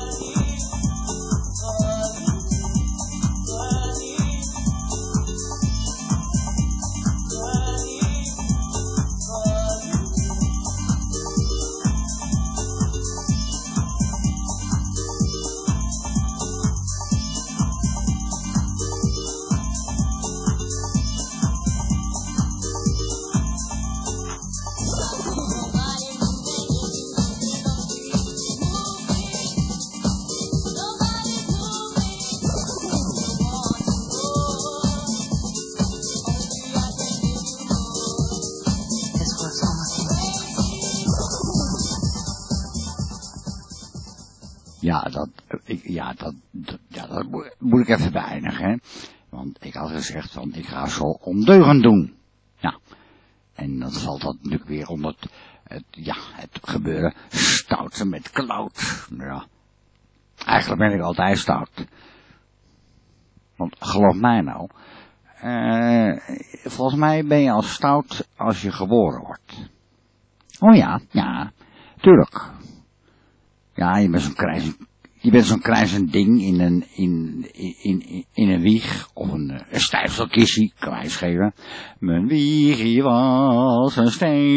Ja, dat, ik, ja, dat, dat, ja, dat moet, moet ik even beëindigen, hè. Want ik had gezegd, van ik ga zo ondeugend doen. Ja. En dan valt dat natuurlijk weer onder het, het, ja, het gebeuren stouten met Cloud. Ja. Eigenlijk ben ik altijd stout. Want geloof mij nou, uh, volgens mij ben je al stout als je geboren wordt. Oh ja, ja, tuurlijk. Ja, je bent zo'n krijzend, je bent zo'n krijzend ding in een, in, in, in, in een wieg, of een, een stijfselkissie, kan mij schelen. Mijn wiegje was een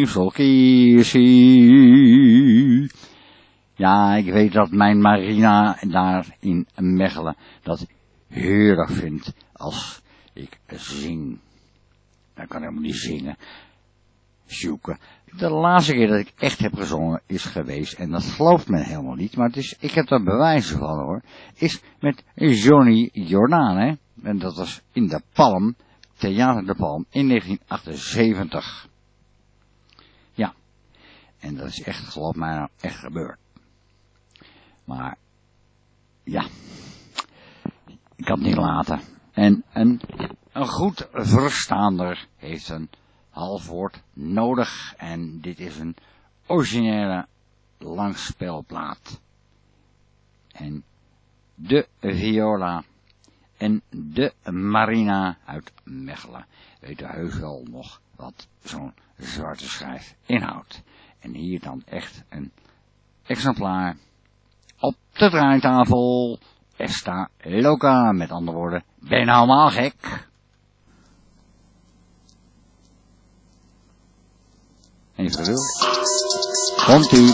stijfselkissie. Ja, ik weet dat mijn Marina daar in Mechelen dat heerlijk vindt als ik zing. Dan kan ik helemaal niet zingen. Zoeken. De laatste keer dat ik echt heb gezongen is geweest, en dat gelooft men helemaal niet, maar het is, ik heb daar bewijzen van hoor, is met Johnny Jordaan, hè. En dat was in de Palm, Theater de Palm, in negentien achtenzeventig. Ja, en dat is echt, geloof mij nou, echt gebeurd. Maar, ja, ik kan het niet laten. En een, een goed verstaander heeft een halfwoord nodig, en dit is een originele langspeelplaat. En de viola en de Marina uit Mechelen weten heus wel nog wat zo'n zwarte schijf inhoudt. En hier dan echt een exemplaar op de draaitafel. Esta Loca, met andere woorden, ben je nou allemaal gek? Even geduld. Komt-ie.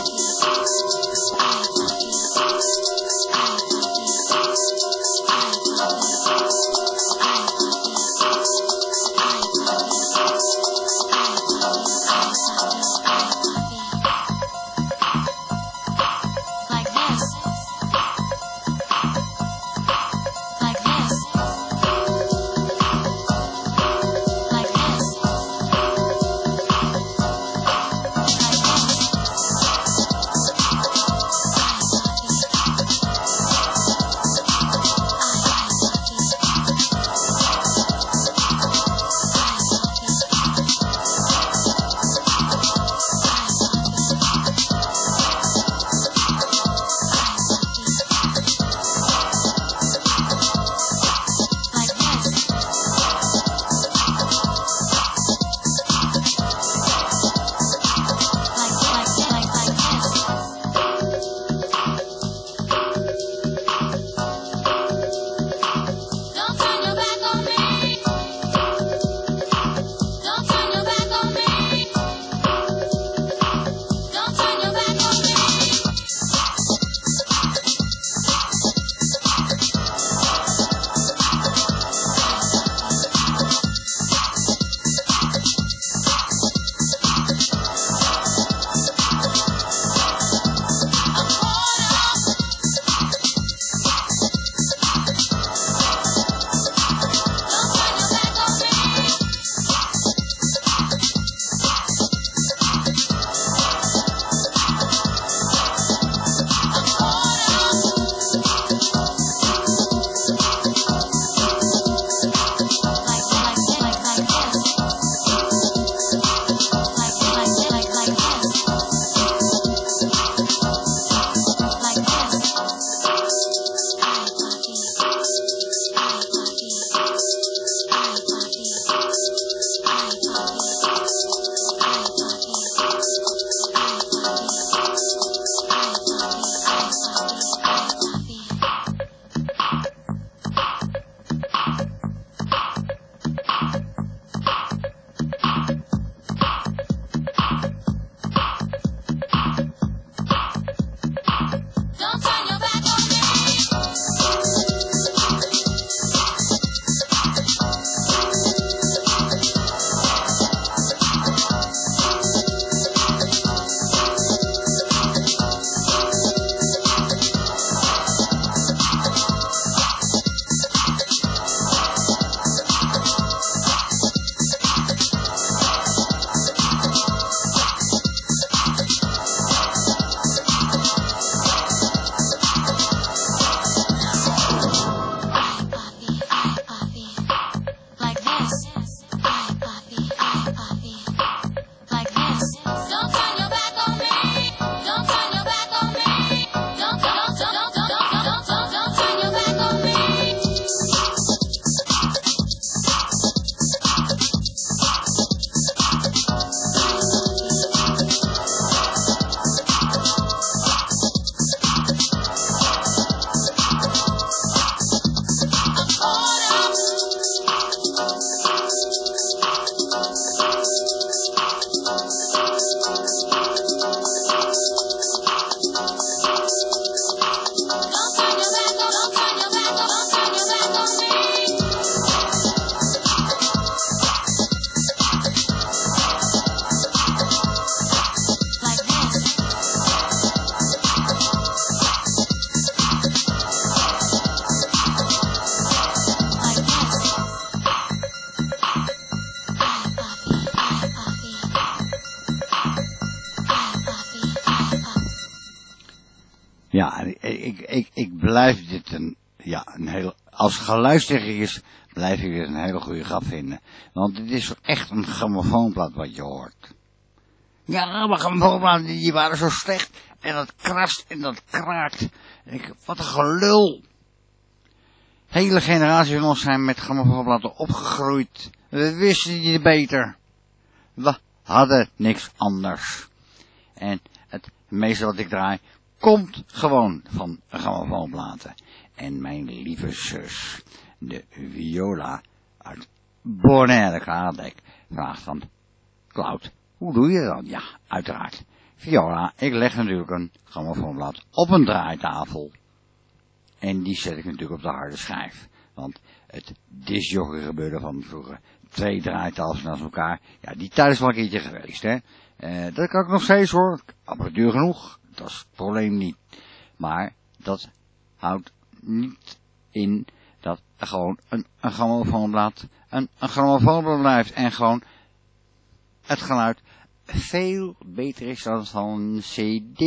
Ja, ik, ik, ik, ik blijf dit een, ja, een heel, als geluidstechnicus blijf ik dit een hele goede grap vinden. Want het is echt een grammofoonplaat wat je hoort. Ja, maar grammofoonplaten die waren zo slecht. En dat krast en dat kraakt. En ik, wat een gelul. Hele generaties van ons zijn met grammofoonplaten opgegroeid. We wisten niet beter. We hadden niks anders. En het meeste wat ik draai komt gewoon van grammofoonplaten. En mijn lieve zus, de Viola uit Bonaire Karadek, vraagt van, Cloud, hoe doe je dat? Ja, uiteraard. Viola, ik leg natuurlijk een grammofoonplaat op een draaitafel. En die zet ik natuurlijk op de harde schijf. Want het discjockey gebeurde van vroeger. Twee draaitafels naast elkaar. Ja, die tijd is wel een keertje geweest, hè. Uh, dat kan ik nog steeds hoor. Apparatuur genoeg. Dat is het probleem niet. Maar dat houdt niet in dat er gewoon een, een grammofoonplaat een, een grammofoonplaat blijft. En gewoon het geluid veel beter is dan van een cd.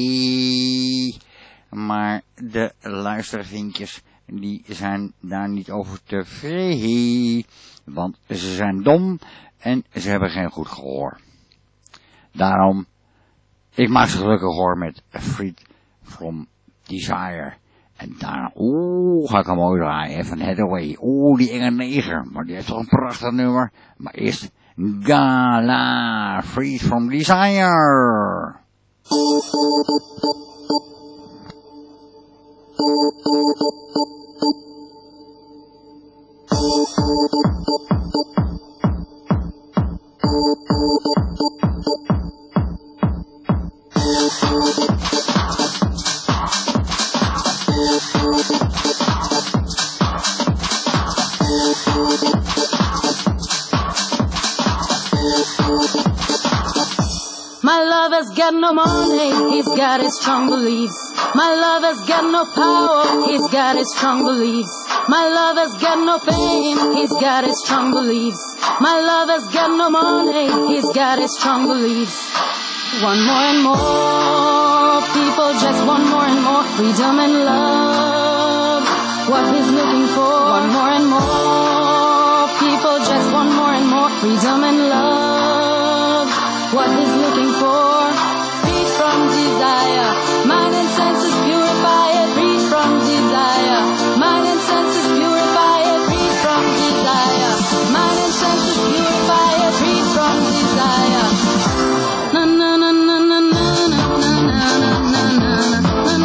Maar de luistervinkjes, die zijn daar niet over tevreden. Want ze zijn dom en ze hebben geen goed gehoor. Daarom, ik maak ze gelukkig hoor met Freed from Desire. En daarna, oeh, ga ik hem mooi draaien van Hathaway. Oeh, die enge neger, maar die heeft toch een prachtig nummer. Maar eerst Gala, Freed from Desire. My lover's got no money, he's got his strong beliefs. My lover's got no power, he's got his strong beliefs. My lover's got no fame, he's got his strong beliefs. My lover's got no money, he's got his strong beliefs. One more and more people just want more and more freedom and love. What he's looking for. One more and more people just want more and more freedom and love. What he's looking for. Free from desire, mind and senses purify it. Free from desire, mind and senses purify it. Free from desire, mind and senses purify it. Free from desire. Na na na na na na na na na na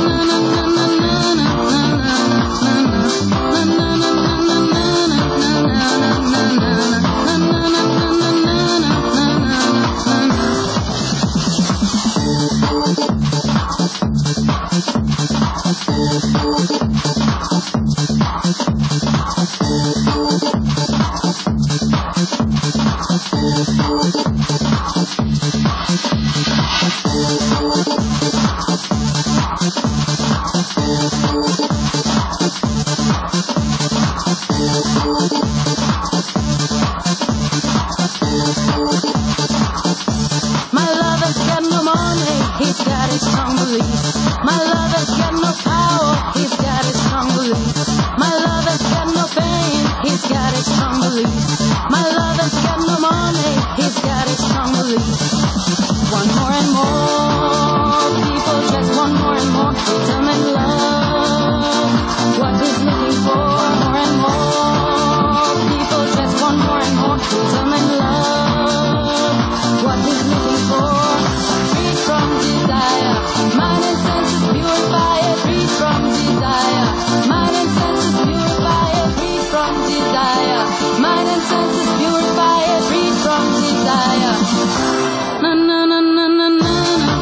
na na na na na.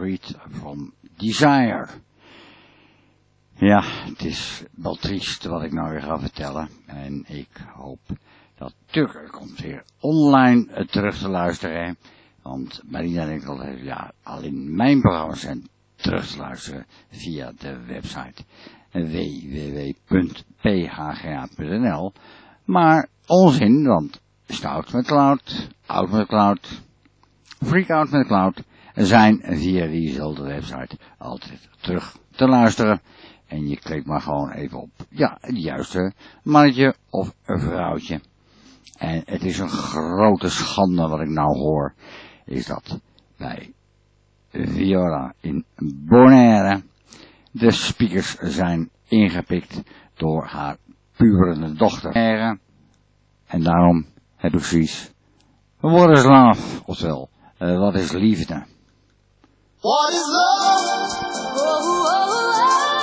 Freed from Desire. Ja, het is wel triest wat ik nou weer ga vertellen. En ik hoop dat Turk komt weer online terug te luisteren. Want Marina denkt altijd, ja, alleen mijn programma's zijn terug te luisteren via de website w w w punt p h g a punt n l. Maar onzin, want Stout met Cloud, Out met Cloud, Freak Out met Cloud zijn via diezelfde website altijd terug te luisteren. En je klikt maar gewoon even op, ja, het juiste mannetje of een vrouwtje. En het is een grote schande wat ik nou hoor, is dat bij Viola in Bonaire de speakers zijn ingepikt door haar puberende dochter. En daarom heb ik zoiets, what is love? Oftewel, uh, wat is liefde? What is love? Oh, oh, oh,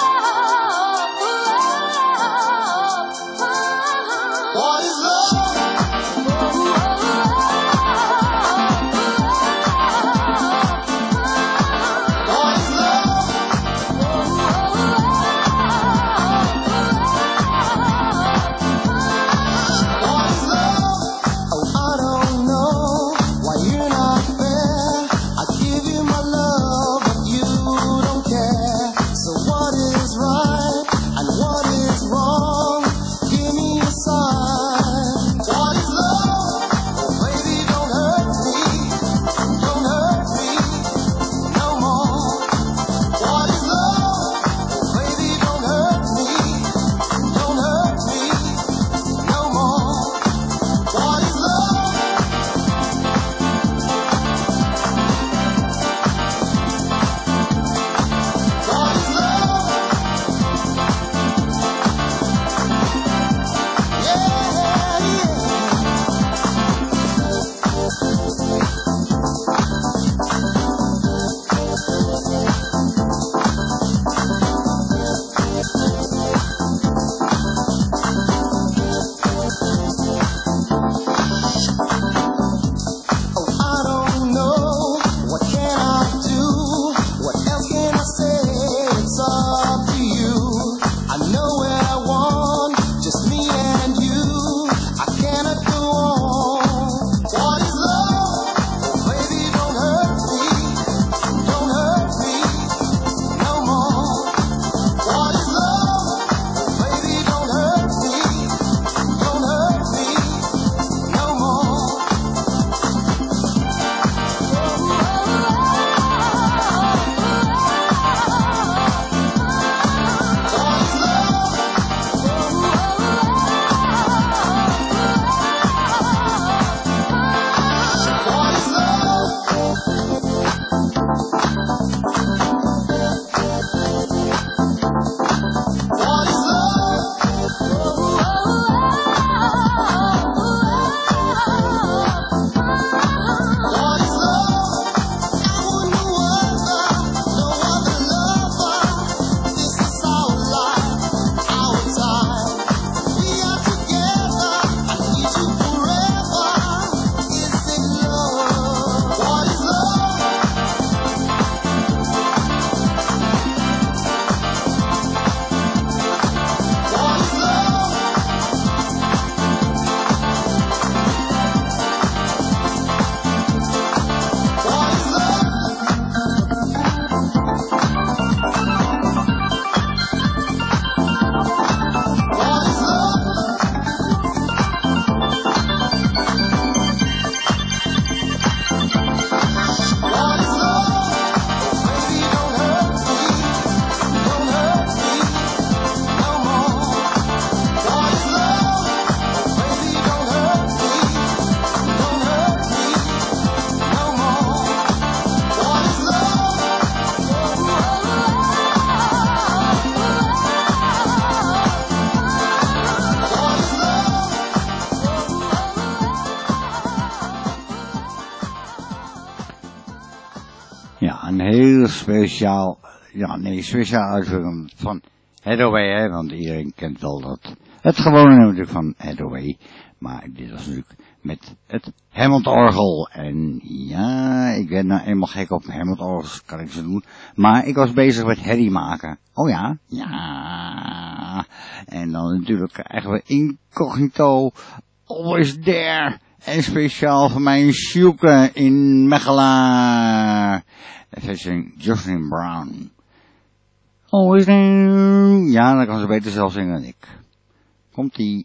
oh. What is love? een heel speciaal, ja nee, speciaal uitvoering van Hathaway, hè, want iedereen kent wel dat. Het gewone nummer van Hathaway, Maar dit was natuurlijk met het Hammond-orgel. En ja, ik ben nou eenmaal gek op Hammond-orgels, kan ik zo doen. Maar ik was bezig met herrie maken. Oh ja? Ja. En dan natuurlijk krijgen we Incognito, Always There. En speciaal voor mijn Sjoeke in Mechelaar. Featuring Jocelyn Brown. Always There. Ja, dan kan ze beter zelf zingen dan ik. Komt-ie.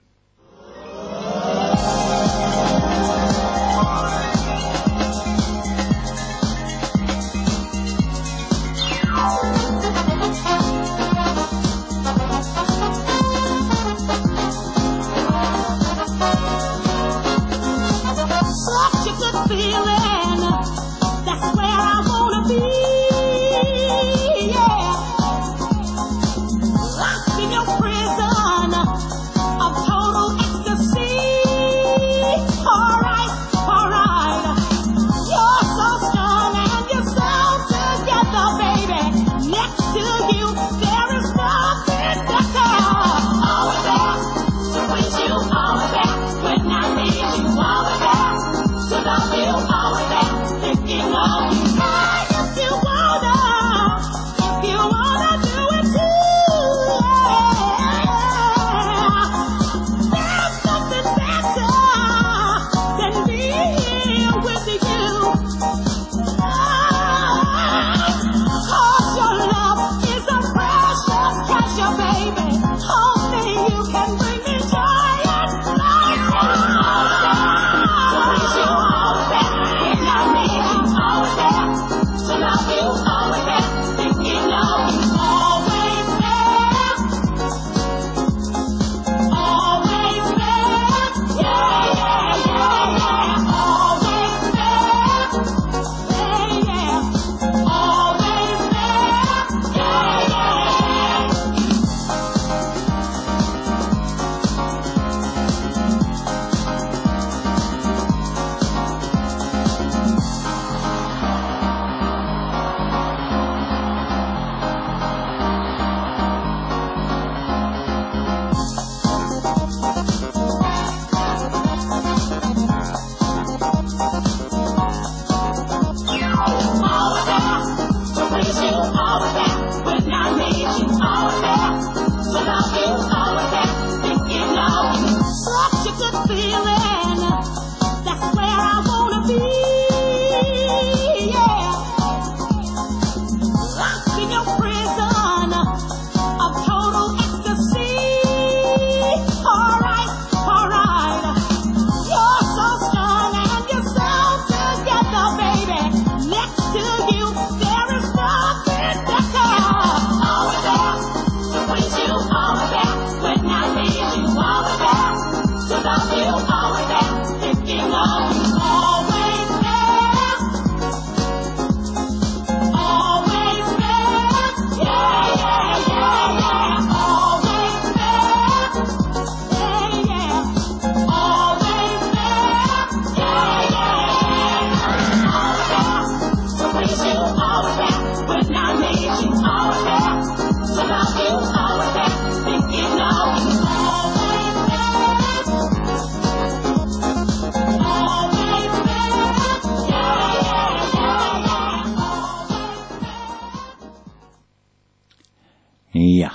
Ja,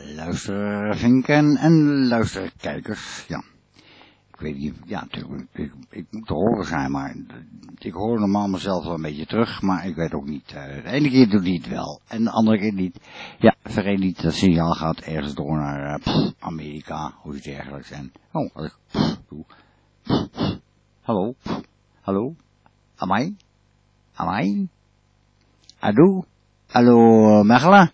luistervinken en luisterkijkers, ja. Ik weet niet, ja, natuurlijk, ik, ik moet te horen zijn, maar ik hoor normaal mezelf wel een beetje terug, maar ik weet ook niet. Uh, de ene keer doet hij het wel, en de andere keer niet. Ja, vergeet niet, dat signaal gaat ergens door naar uh, pff, Amerika, of iets dergelijks. En, oh, als ik pff, doe. Pff, pff, hallo, pff, hallo, amai, amai, ado, hallo Mechelen.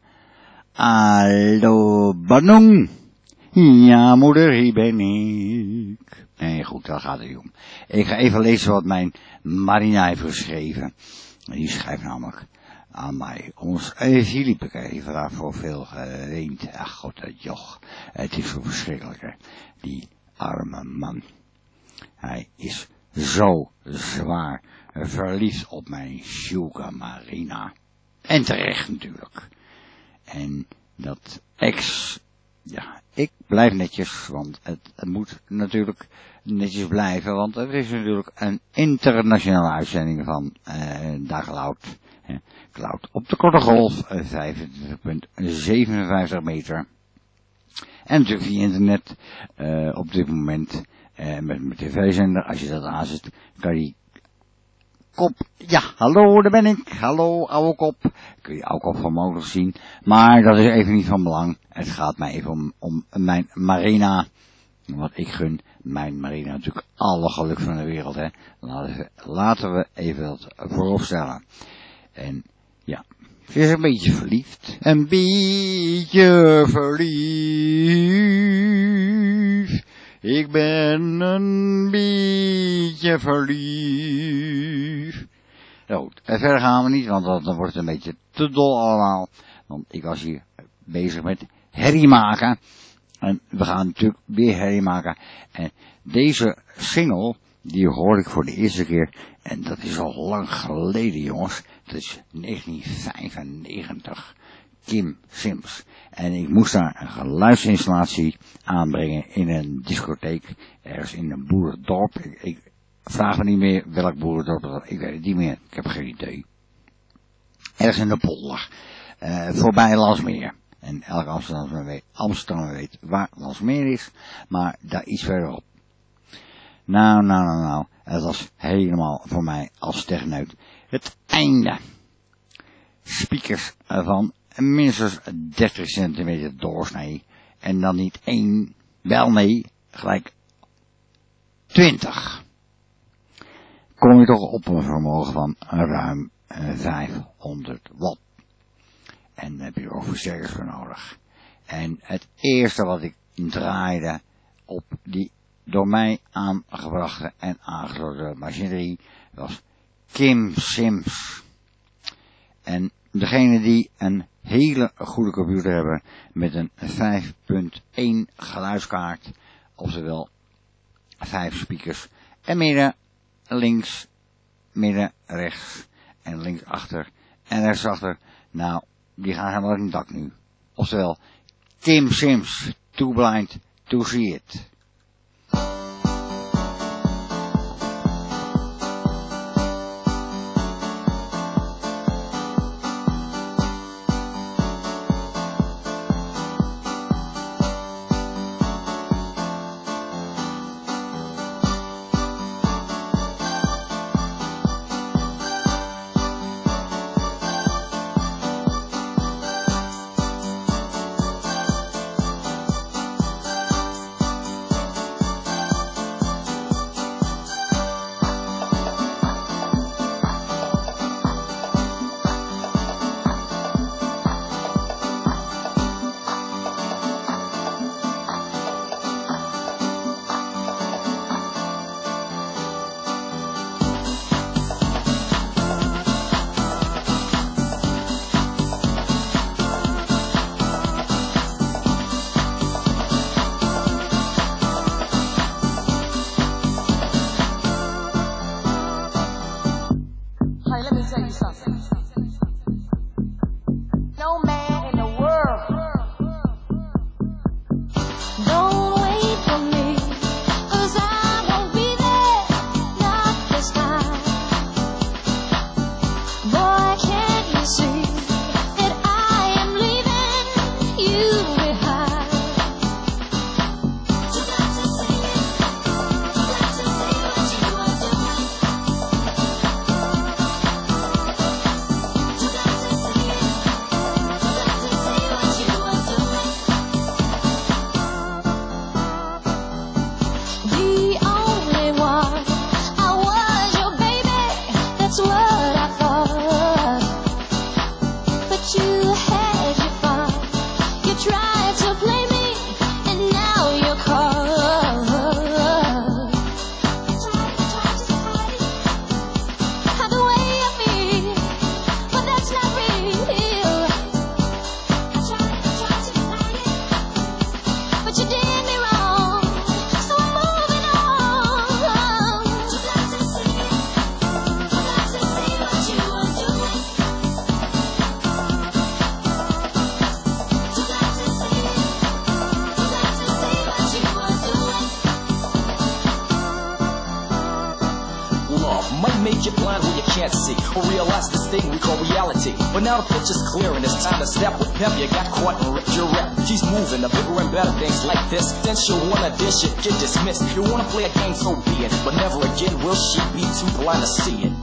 Hallo Bandung. Ja moeder, hier ben ik. Nee goed, daar gaat het niet om. Ik ga even lezen wat mijn Marina heeft geschreven. Die schrijft namelijk aan mij. Ons eh, Filip, ik heeft daarvoor veel geweend. Ach god, dat joch. Het is zo verschrikkelijk hè. Die arme man. Hij is zo zwaar verliefd op mijn Sjoeke Marina. En terecht natuurlijk. En dat ex ja, ik blijf netjes, want het, het moet natuurlijk netjes blijven, want het is natuurlijk een internationale uitzending van uh, Dagloud. Uh, Cloud op de korte golf, uh, vijfentwintig komma zevenenvijftig meter. En natuurlijk via internet, uh, op dit moment, uh, met mijn tv-zender, als je dat aanzet, kan je kop, ja, hallo, daar ben ik, hallo, oude kop, kun je oude kop van mogelijk zien, maar dat is even niet van belang, het gaat mij even om, om mijn Marina, want ik gun mijn Marina natuurlijk alle geluk van de wereld, hè, laten we, laten we even dat voorop stellen. En ja, ze is een beetje verliefd, een beetje verliefd. Ik ben een beetje verliefd. Nou goed, en verder gaan we niet, want dan wordt het een beetje te dol allemaal. Want ik was hier bezig met herrie maken. En we gaan natuurlijk weer herrie maken. En deze single, die hoorde ik voor de eerste keer. En dat is al lang geleden, jongens. Dat is negentien vijfennegentig. Kim Sims. En ik moest daar een geluidsinstallatie aanbrengen in een discotheek, ergens in een boerendorp. Ik, ik vraag me niet meer welk boerendorp dat was. Ik weet het niet meer. Ik heb geen idee. Ergens in de polder. Uh, voorbij Landsmeer. En elke Amsterdammer weet, Amsterdammer weet waar Landsmeer is. Maar daar iets verderop. Nou, nou, nou, nou. Het was helemaal voor mij als techneut het einde. Speakers van minstens dertig centimeter doorsnee. En dan niet één, wel nee, gelijk twintig. Kom je toch op een vermogen van ruim vijfhonderd watt. En dan heb je er ook versterkers voor nodig. En het eerste wat ik draaide op die door mij aangebrachte en aangesloten machinerie was Kim Sims. En degene die een hele goede computer hebben met een vijf punt één geluidskaart, oftewel vijf speakers, en midden, links, midden, rechts, en links achter, en rechts achter, nou, die gaan helemaal in het dak nu. Oftewel, Kim Sims, Too Blind to See It. can't see or realize this thing we call reality. But now the picture's clear and it's time to step with pimp. You got caught and ripped your rep. She's moving to bigger and better things like this. Then she'll wanna dish it, get dismissed. You wanna play a game, so be it. But never again will she be too blind to see it.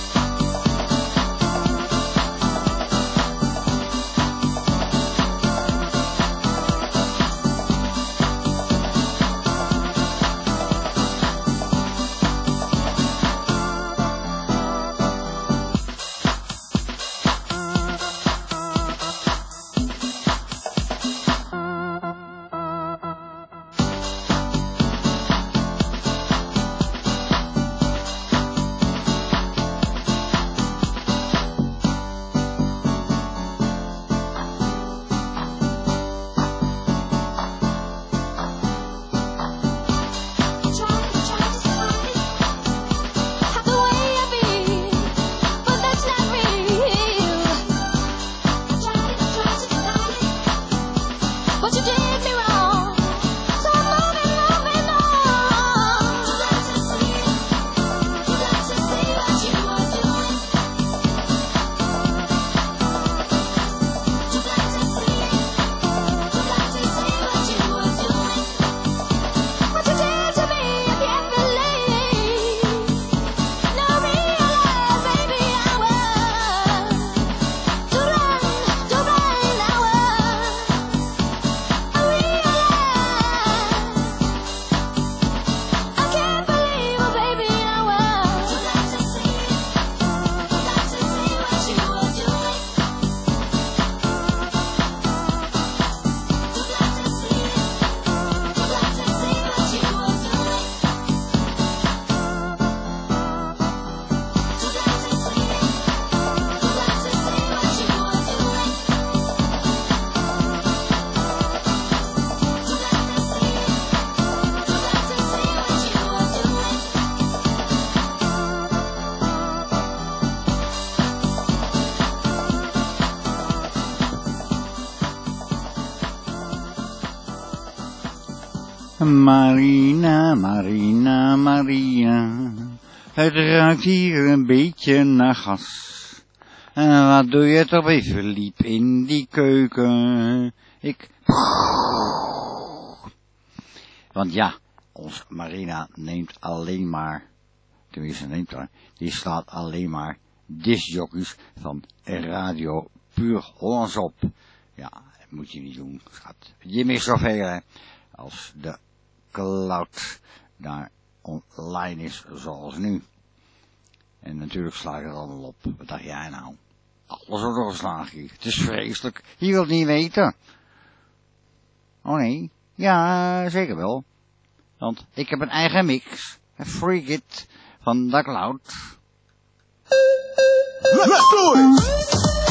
Marina, Marina, Marina, het ruikt hier een beetje naar gas. En wat doe je toch weer verliep in die keuken? Ik... Want ja, ons Marina neemt alleen maar, tenminste neemt haar, die slaat alleen maar discjockeys van Radio Puur Hollands op. Ja, dat moet je niet doen, schat. Je mist zoveel, hè, als de cloud daar online is zoals nu. En natuurlijk sla ik het allemaal op. Wat dacht jij nou? Alles wordt doorgeslagen hier. Het is vreselijk. Je wilt niet weten. Oh nee? Ja, zeker wel. Want ik heb een eigen mix. Een Freak It van de cloud. Let's do it!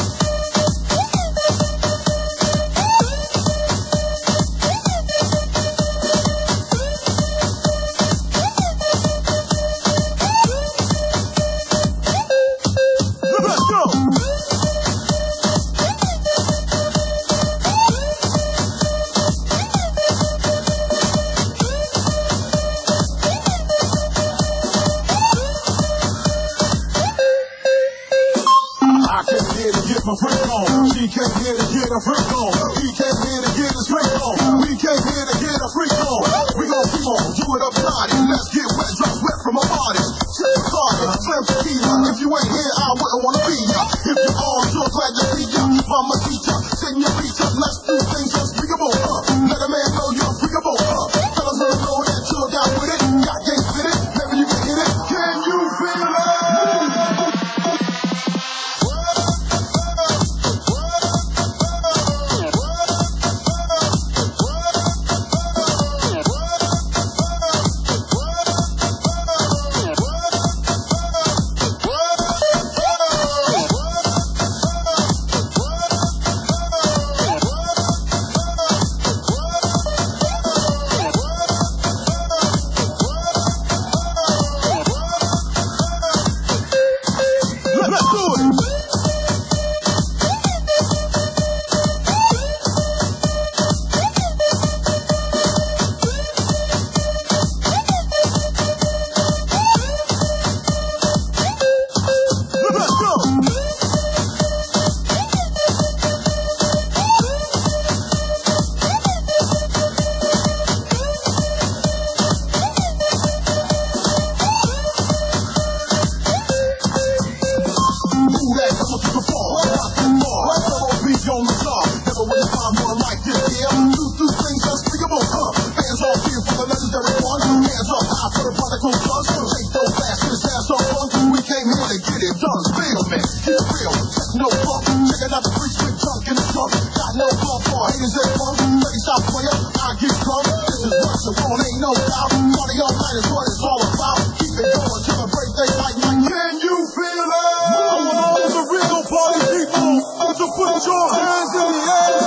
My freak on. She came here to get a freak on. He came here to get his freak on. We came here to get a freak on. We gon' keep on, do it up naughty. Let's get wet, drop wet from our bodies. Sip a party, slam tequila. If you ain't here, I wouldn't wanna be ya. If you're on, sure glad to see ya. Mama teacher, send your feature. Let's do things unspeakable. Uh, let a man know you're freakable. Uh, fellas wanna know that you're down with it. Got game with it. Maybe you can hit it. Can you feel it? keep it real. Just no funk. Checking out the free street drunk in the trunk. Got no fun for haters and fun. Steady stop playing, I get drunk. This is what you want, ain't no doubt. Party all night is what it's all about. Keep it going till the break day light. Like, can you feel it? I want all the real party people to put your hands in the air.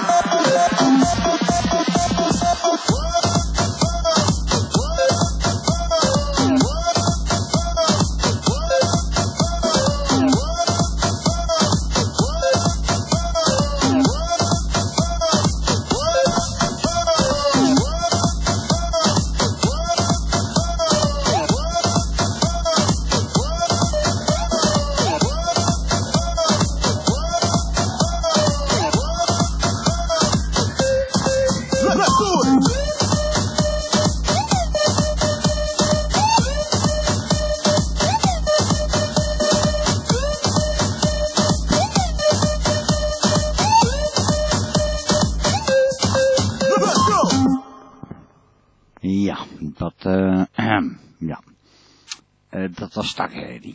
Ja, dat, uh, uh, ja, uh, dat was Takkerdy.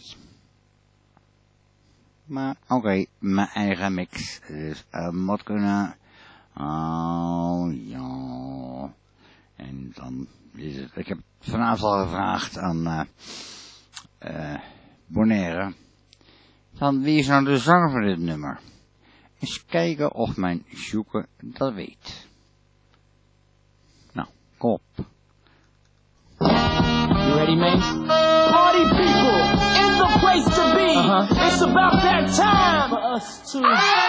Maar oké, okay, mijn eigen mix. Dus uh, wat kunnen... Oh ja... En dan is het... Ik heb vanavond al gevraagd aan uh, uh, Bonaire. Van wie is nou de zanger van dit nummer? Eens kijken of mijn zoeken dat weet. Nou, kom op. You ready, man? Party people, in the place to be. Uh-huh. It's about that time for us to.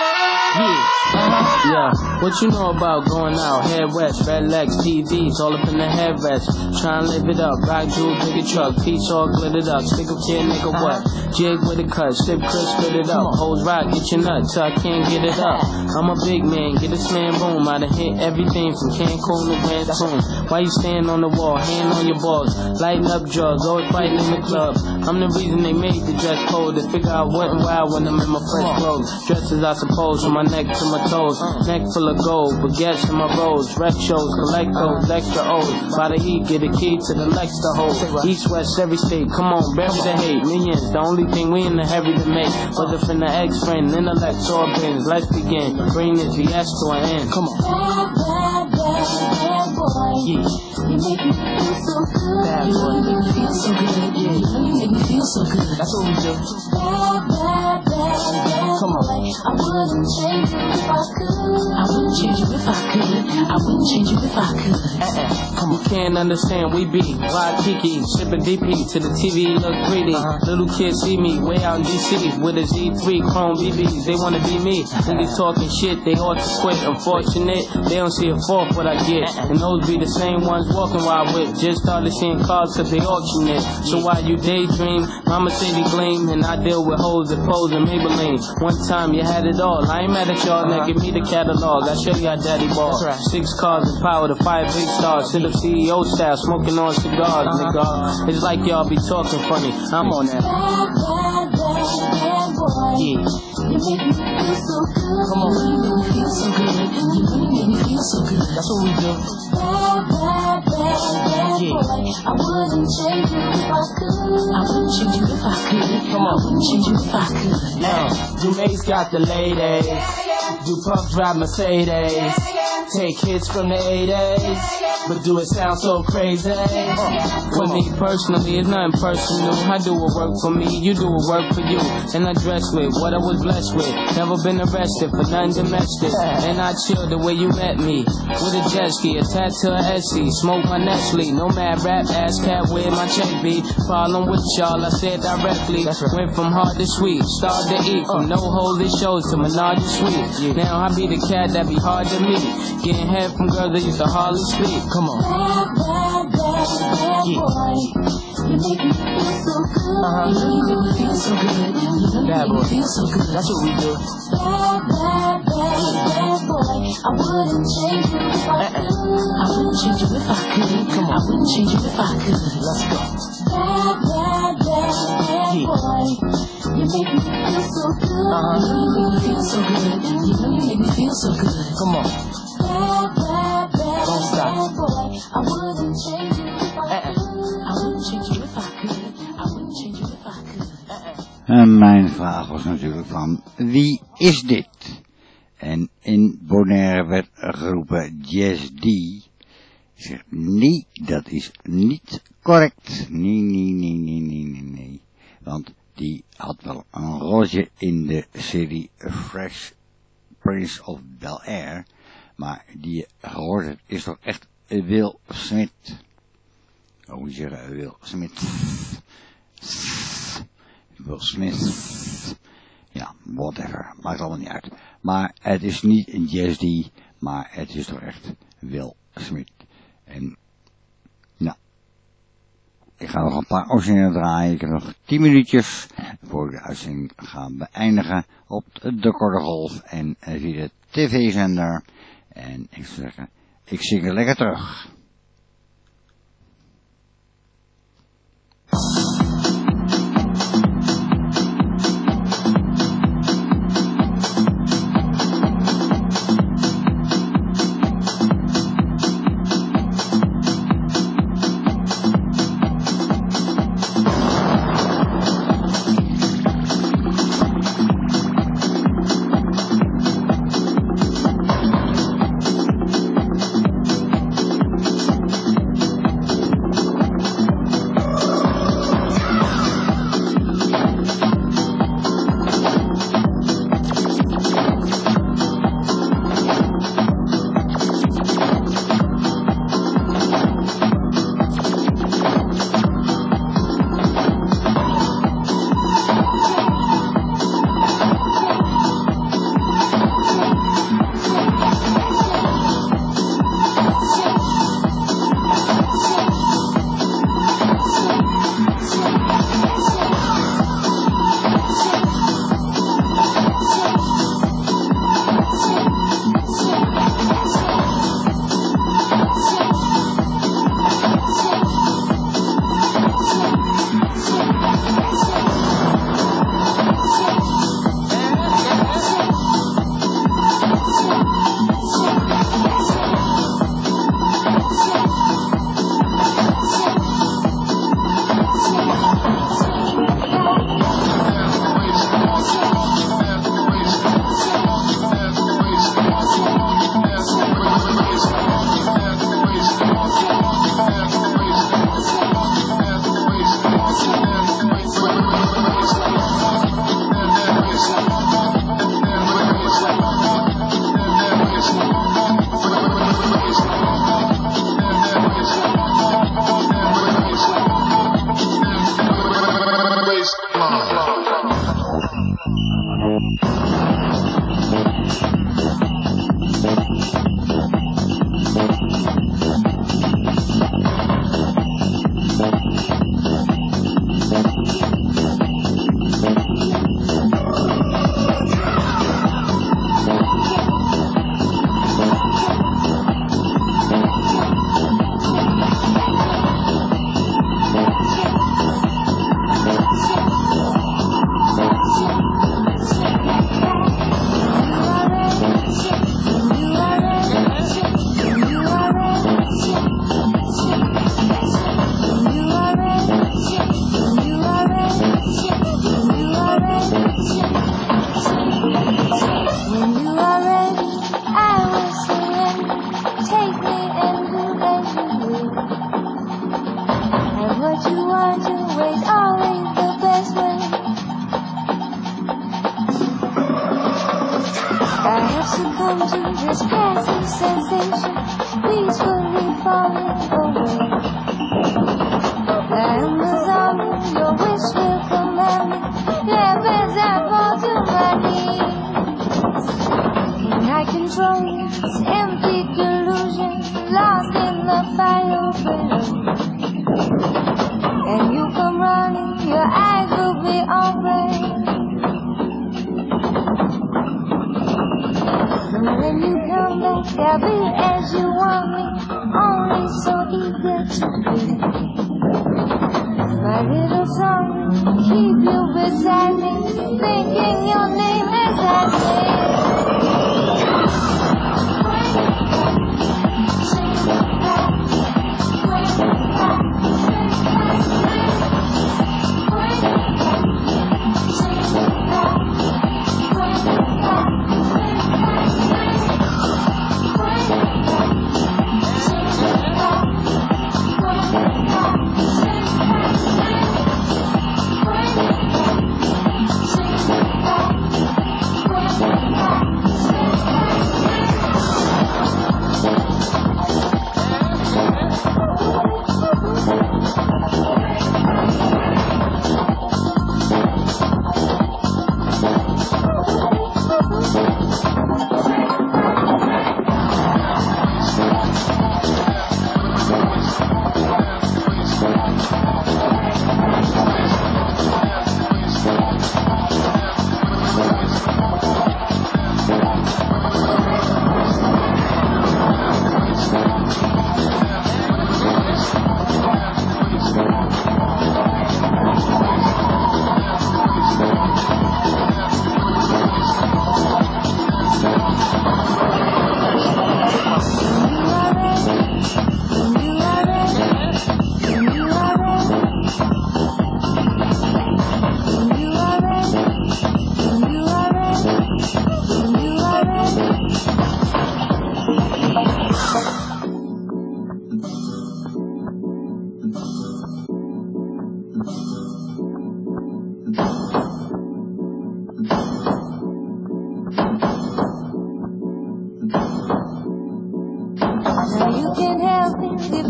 Yeah. Uh-huh. Yeah. What you know about going out? Head west, red legs, T Vs, all up in the headrest. Try and live it up. Rock jewel, bigger truck, piece all glittered up. Stick up here, nigga, what? Jig with a cut, slip crisp, split it up. Hoes rock, get your nut till I can't get it up. I'm a big man, get a slam boom. I done hit everything from Cancun to Cancun. Why you stand on the wall, hand on your balls? Lighting up drugs, always fighting in the club. I'm the reason they made the dress code. To figure out what and why when I'm in my fresh clothes. Dresses, I suppose, from my neck to my toes. Neck full of gold, baguettes in my rolls. Rec shows, collect those extra O's. By the heat, get a key to the Lex to hold. East, west, every state, come on, bury the hate. Millions, the only thing we in the hurry to make. Whether from the ex-friend, intellect, or bins. Let's begin, bring this B S to an end. Come on. Bad, bad, bad, bad boy. Yeah. You make me feel so good. Bad You boy. make me feel so good. Yeah. You make me feel so good. That's what we do. Bad, bad, bad, bad Come on. boy. I wouldn't change you if I could. I wouldn't change you if I could. I wouldn't change you if I could. Uh-uh. Come on. You can't understand, we be Wild Kiki, shipping D P to the T V, look pretty. Uh-huh. Little kids see me way out in D C with a Z three Chrome B Bs. They wanna be me. When they talking shit, they ought to quit. Unfortunate, they don't see a fault what I get. And those be the same ones walking while I whip. Just started seeing cars cause they auction it. So while you daydream, Mama City gleam, and I deal with hoes that pose in Maybelline. One time you had it all. I ain't mad at y'all, now give me the catalog. I show you how daddy ball. Six cars and power to five big stars. Sit up C E O style, smoking on cigars, nigga. It's like y'all be talking funny. I'm on that. Bad, bad, bad, bad boy. Yeah. You make me feel so good. Come on. You make me feel so good. You make me feel so good. That's what we do. Bad, bad, bad, bad Yeah. boy. I wouldn't change you if I could. I wouldn't change you if I could. Come on. I wouldn't change you if I could. Now, Dumae's got the ladies. Do Puff drive Mercedes. Take hits from the eighties. But do it sound so crazy? Uh, for me personally, it's nothing personal. I do what work for me, you do what work for you. And I dress with what I was blessed with. Never been arrested for nothing domestic. And I chill the way you met me. With a jet ski, attached to a S C. Smoke my Nestle. No mad rap, ass cat where my check be. Problem with y'all, I said directly. Went from hard to sweet, started to eat. From no holy shows to Menage a Suite. Now I be the cat that be hard to meet. Getting head from girls that used to hardly speak. Come on. Bad, bad, bad, bad Yeah. boy. You make me feel so good. Uh-huh. You make me feel so good. You Bad make boy. me feel so good. That's what we do. Bad, bad, bad, bad boy. I wouldn't change you if I Uh-uh. could. I wouldn't change you if I could. Come on. I wouldn't change you if I could. Let's go. Bad, bad, bad, bad Yeah. boy. You make me feel so good. Uh-huh. You make me feel so good. You make me feel so good. Come on. Bad, bad, bad, Don't stop. bad boy. I wouldn't change you if I Uh-uh. could. I wouldn't change you if I could. I wouldn't change you if I could. Uh-uh. En mijn vraag was natuurlijk van, wie is dit? En in Bonaire werd geroepen Jazz D. Ik zeg, nee, dat is niet correct. Nee, nee, nee, nee, nee, nee, nee. Want die had wel een rolletje in de serie Fresh Prince of Bel-Air. Maar die je gehoord hebt, is toch echt Will Smith. Hoe moet je zeggen, Will Smith. Will Smith. Ja, whatever. Maakt allemaal niet uit. Maar het is niet een Jazz D, maar het is toch echt Will Smith. En, nou, ik ga nog een paar originele draaien. Ik heb nog tien minuutjes voor de uitzending gaan beëindigen op de Korte Golf en via de tv-zender. En ik zou zeggen, ik zing er lekker terug. Bring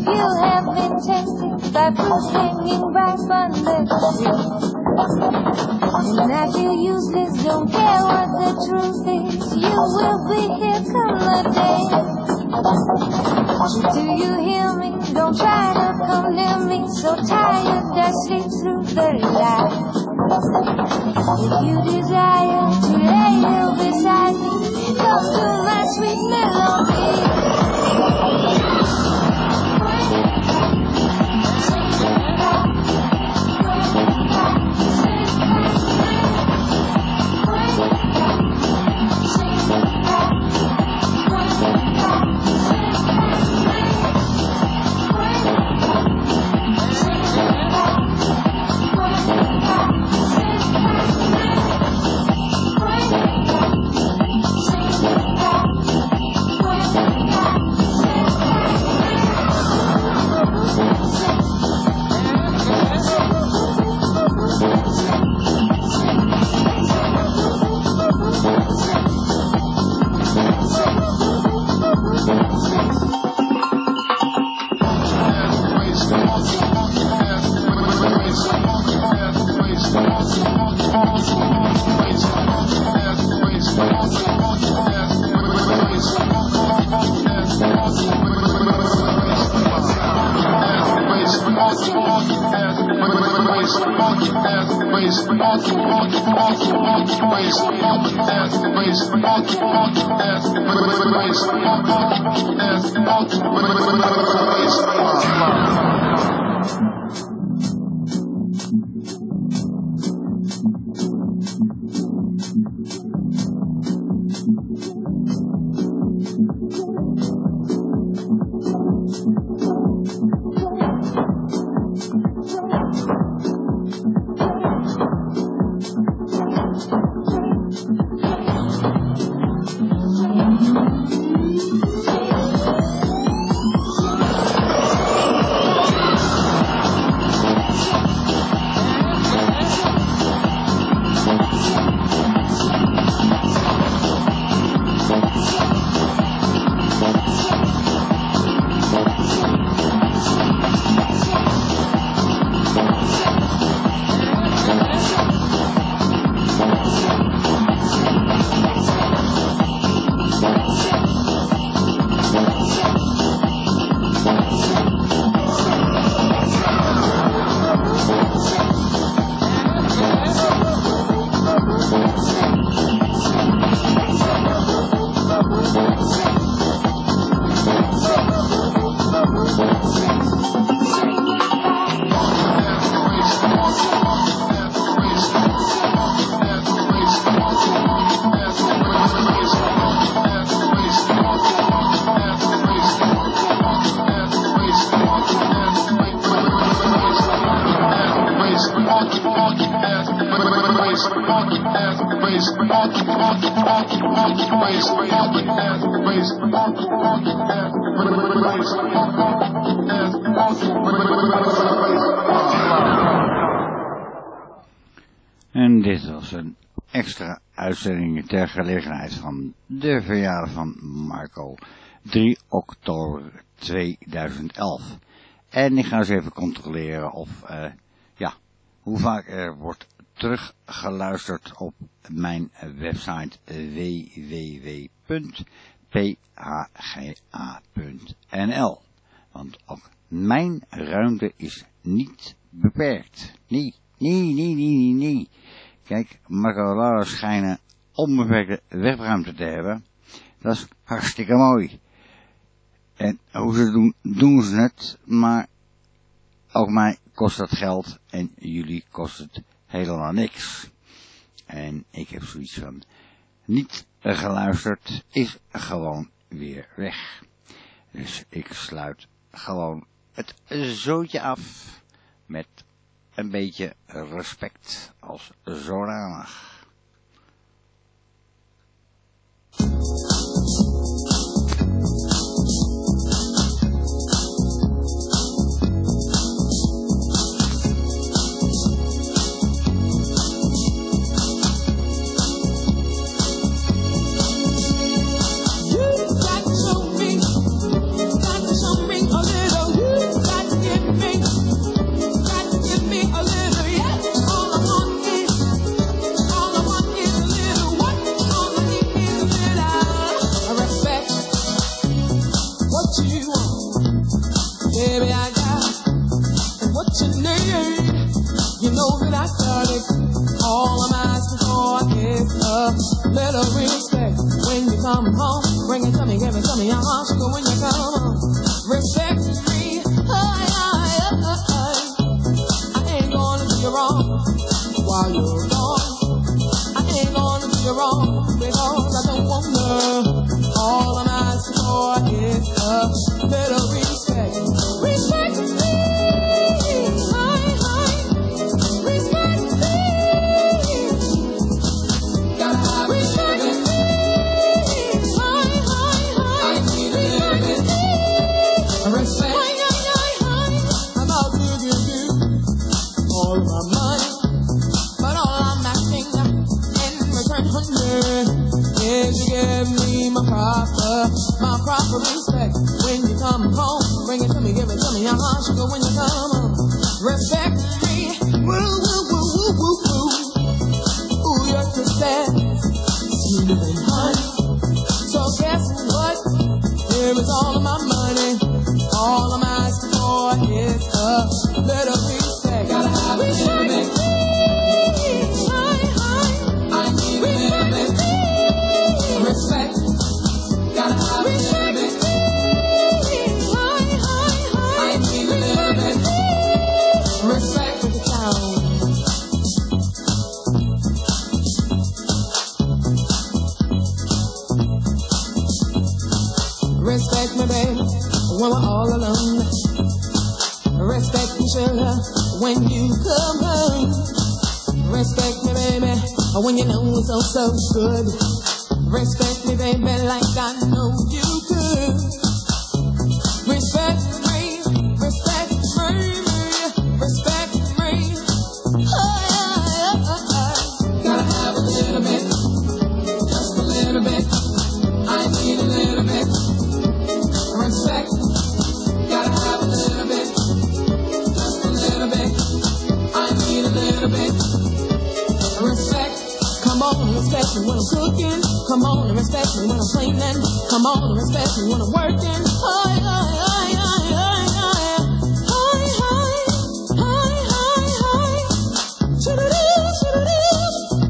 you have been tempted by fruit hanging ripe under the tree. And I feel useless, don't care what the truth is. You will be here come the day. Do you hear me? Don't try to condemn me. So tired I sleep through the night. If you desire to lay here beside me, come to my sweet melody. En dit was een extra uitzending ter gelegenheid van de verjaardag van Marco, drie oktober tweeduizend elf. En ik ga eens even controleren of, uh, ja, hoe vaak er wordt teruggeluisterd op mijn website w w w punt p h g a punt n l. Want ook mijn ruimte is niet beperkt. Nee, nee, nee, nee, nee, nee. Kijk, Marco schijnen onbeperkte webruimte te hebben. Dat is hartstikke mooi. En hoe ze doen, doen ze het, maar ook mij kost dat geld en jullie kost het helemaal niks. En ik heb zoiets van, niet geluisterd is gewoon weer weg. Dus ik sluit gewoon het zootje af met een beetje respect als zodanig. You got to show me, got to show me a little you. know that I started. All I'm asking for is a little respect. When you come home, bring it to me, give it to me, uh-huh, sugar, when you come home. Respect me, I, I, I, I, I ain't gonna do you wrong while you're gone. I ain't gonna do you wrong because I don't want her. All I'm asking for is a little respect. Respect me, I, I, respect me. Gotta have respect me, I, I, I, I need a little bit. Respect. I'm out to give you all of my money, but all I'm asking in return from you is you give me my proper, my proper respect. When you come home, bring it to me, give it to me, uh-huh, sugar, when you come home. Respect me, woo, woo, woo, woo, woo, woo. Ooh, you're too sad, sweeter than honey. So guess what? Here is all of my money. All I'm asking for is a little respect. Gotta have a little bit. I need a little bit. Respect. Gotta have a little bit. I need a little bit. Respect with the town. Respect me, baby, when we're all alone. Respect me, sugar, when you come home. Respect me, baby, when you know it's all so good. Respect me, baby, like I know you could. Respect me, respect me, respect me. Oh, yeah, yeah, yeah. Gotta have a little bit, just a little bit. I need a little bit. Respect, gotta have a little bit, just a little bit. I need a little bit. Respect, come on and respect me when I'm cooking. Come on and respect me when I'm cleaning. Come on and respect me when I'm working. Hi, hi, hi, hi, hi, hi. Hi, hi, hi, hi, hi. Shoo-doo-doo, shoo-doo-doo.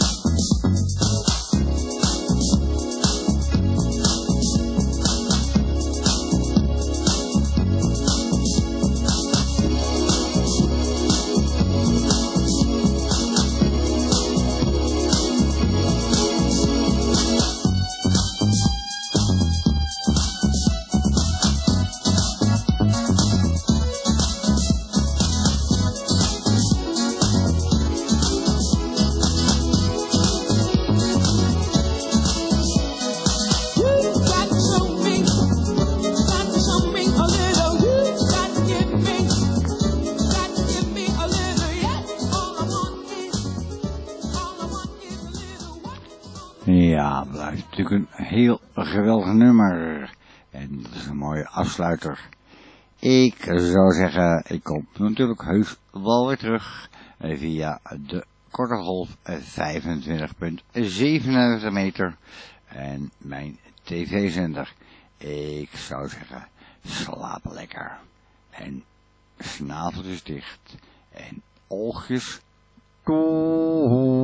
Ja, blijft natuurlijk een heel geweldig nummer. En dat is een mooie afsluiter. Ik zou zeggen, ik kom natuurlijk heus wel weer terug via de korte golf vijfentwintig komma zevenennegentig meter en mijn tv-zender. Ik zou zeggen, slaap lekker en snaveltjes dicht en oogjes toe.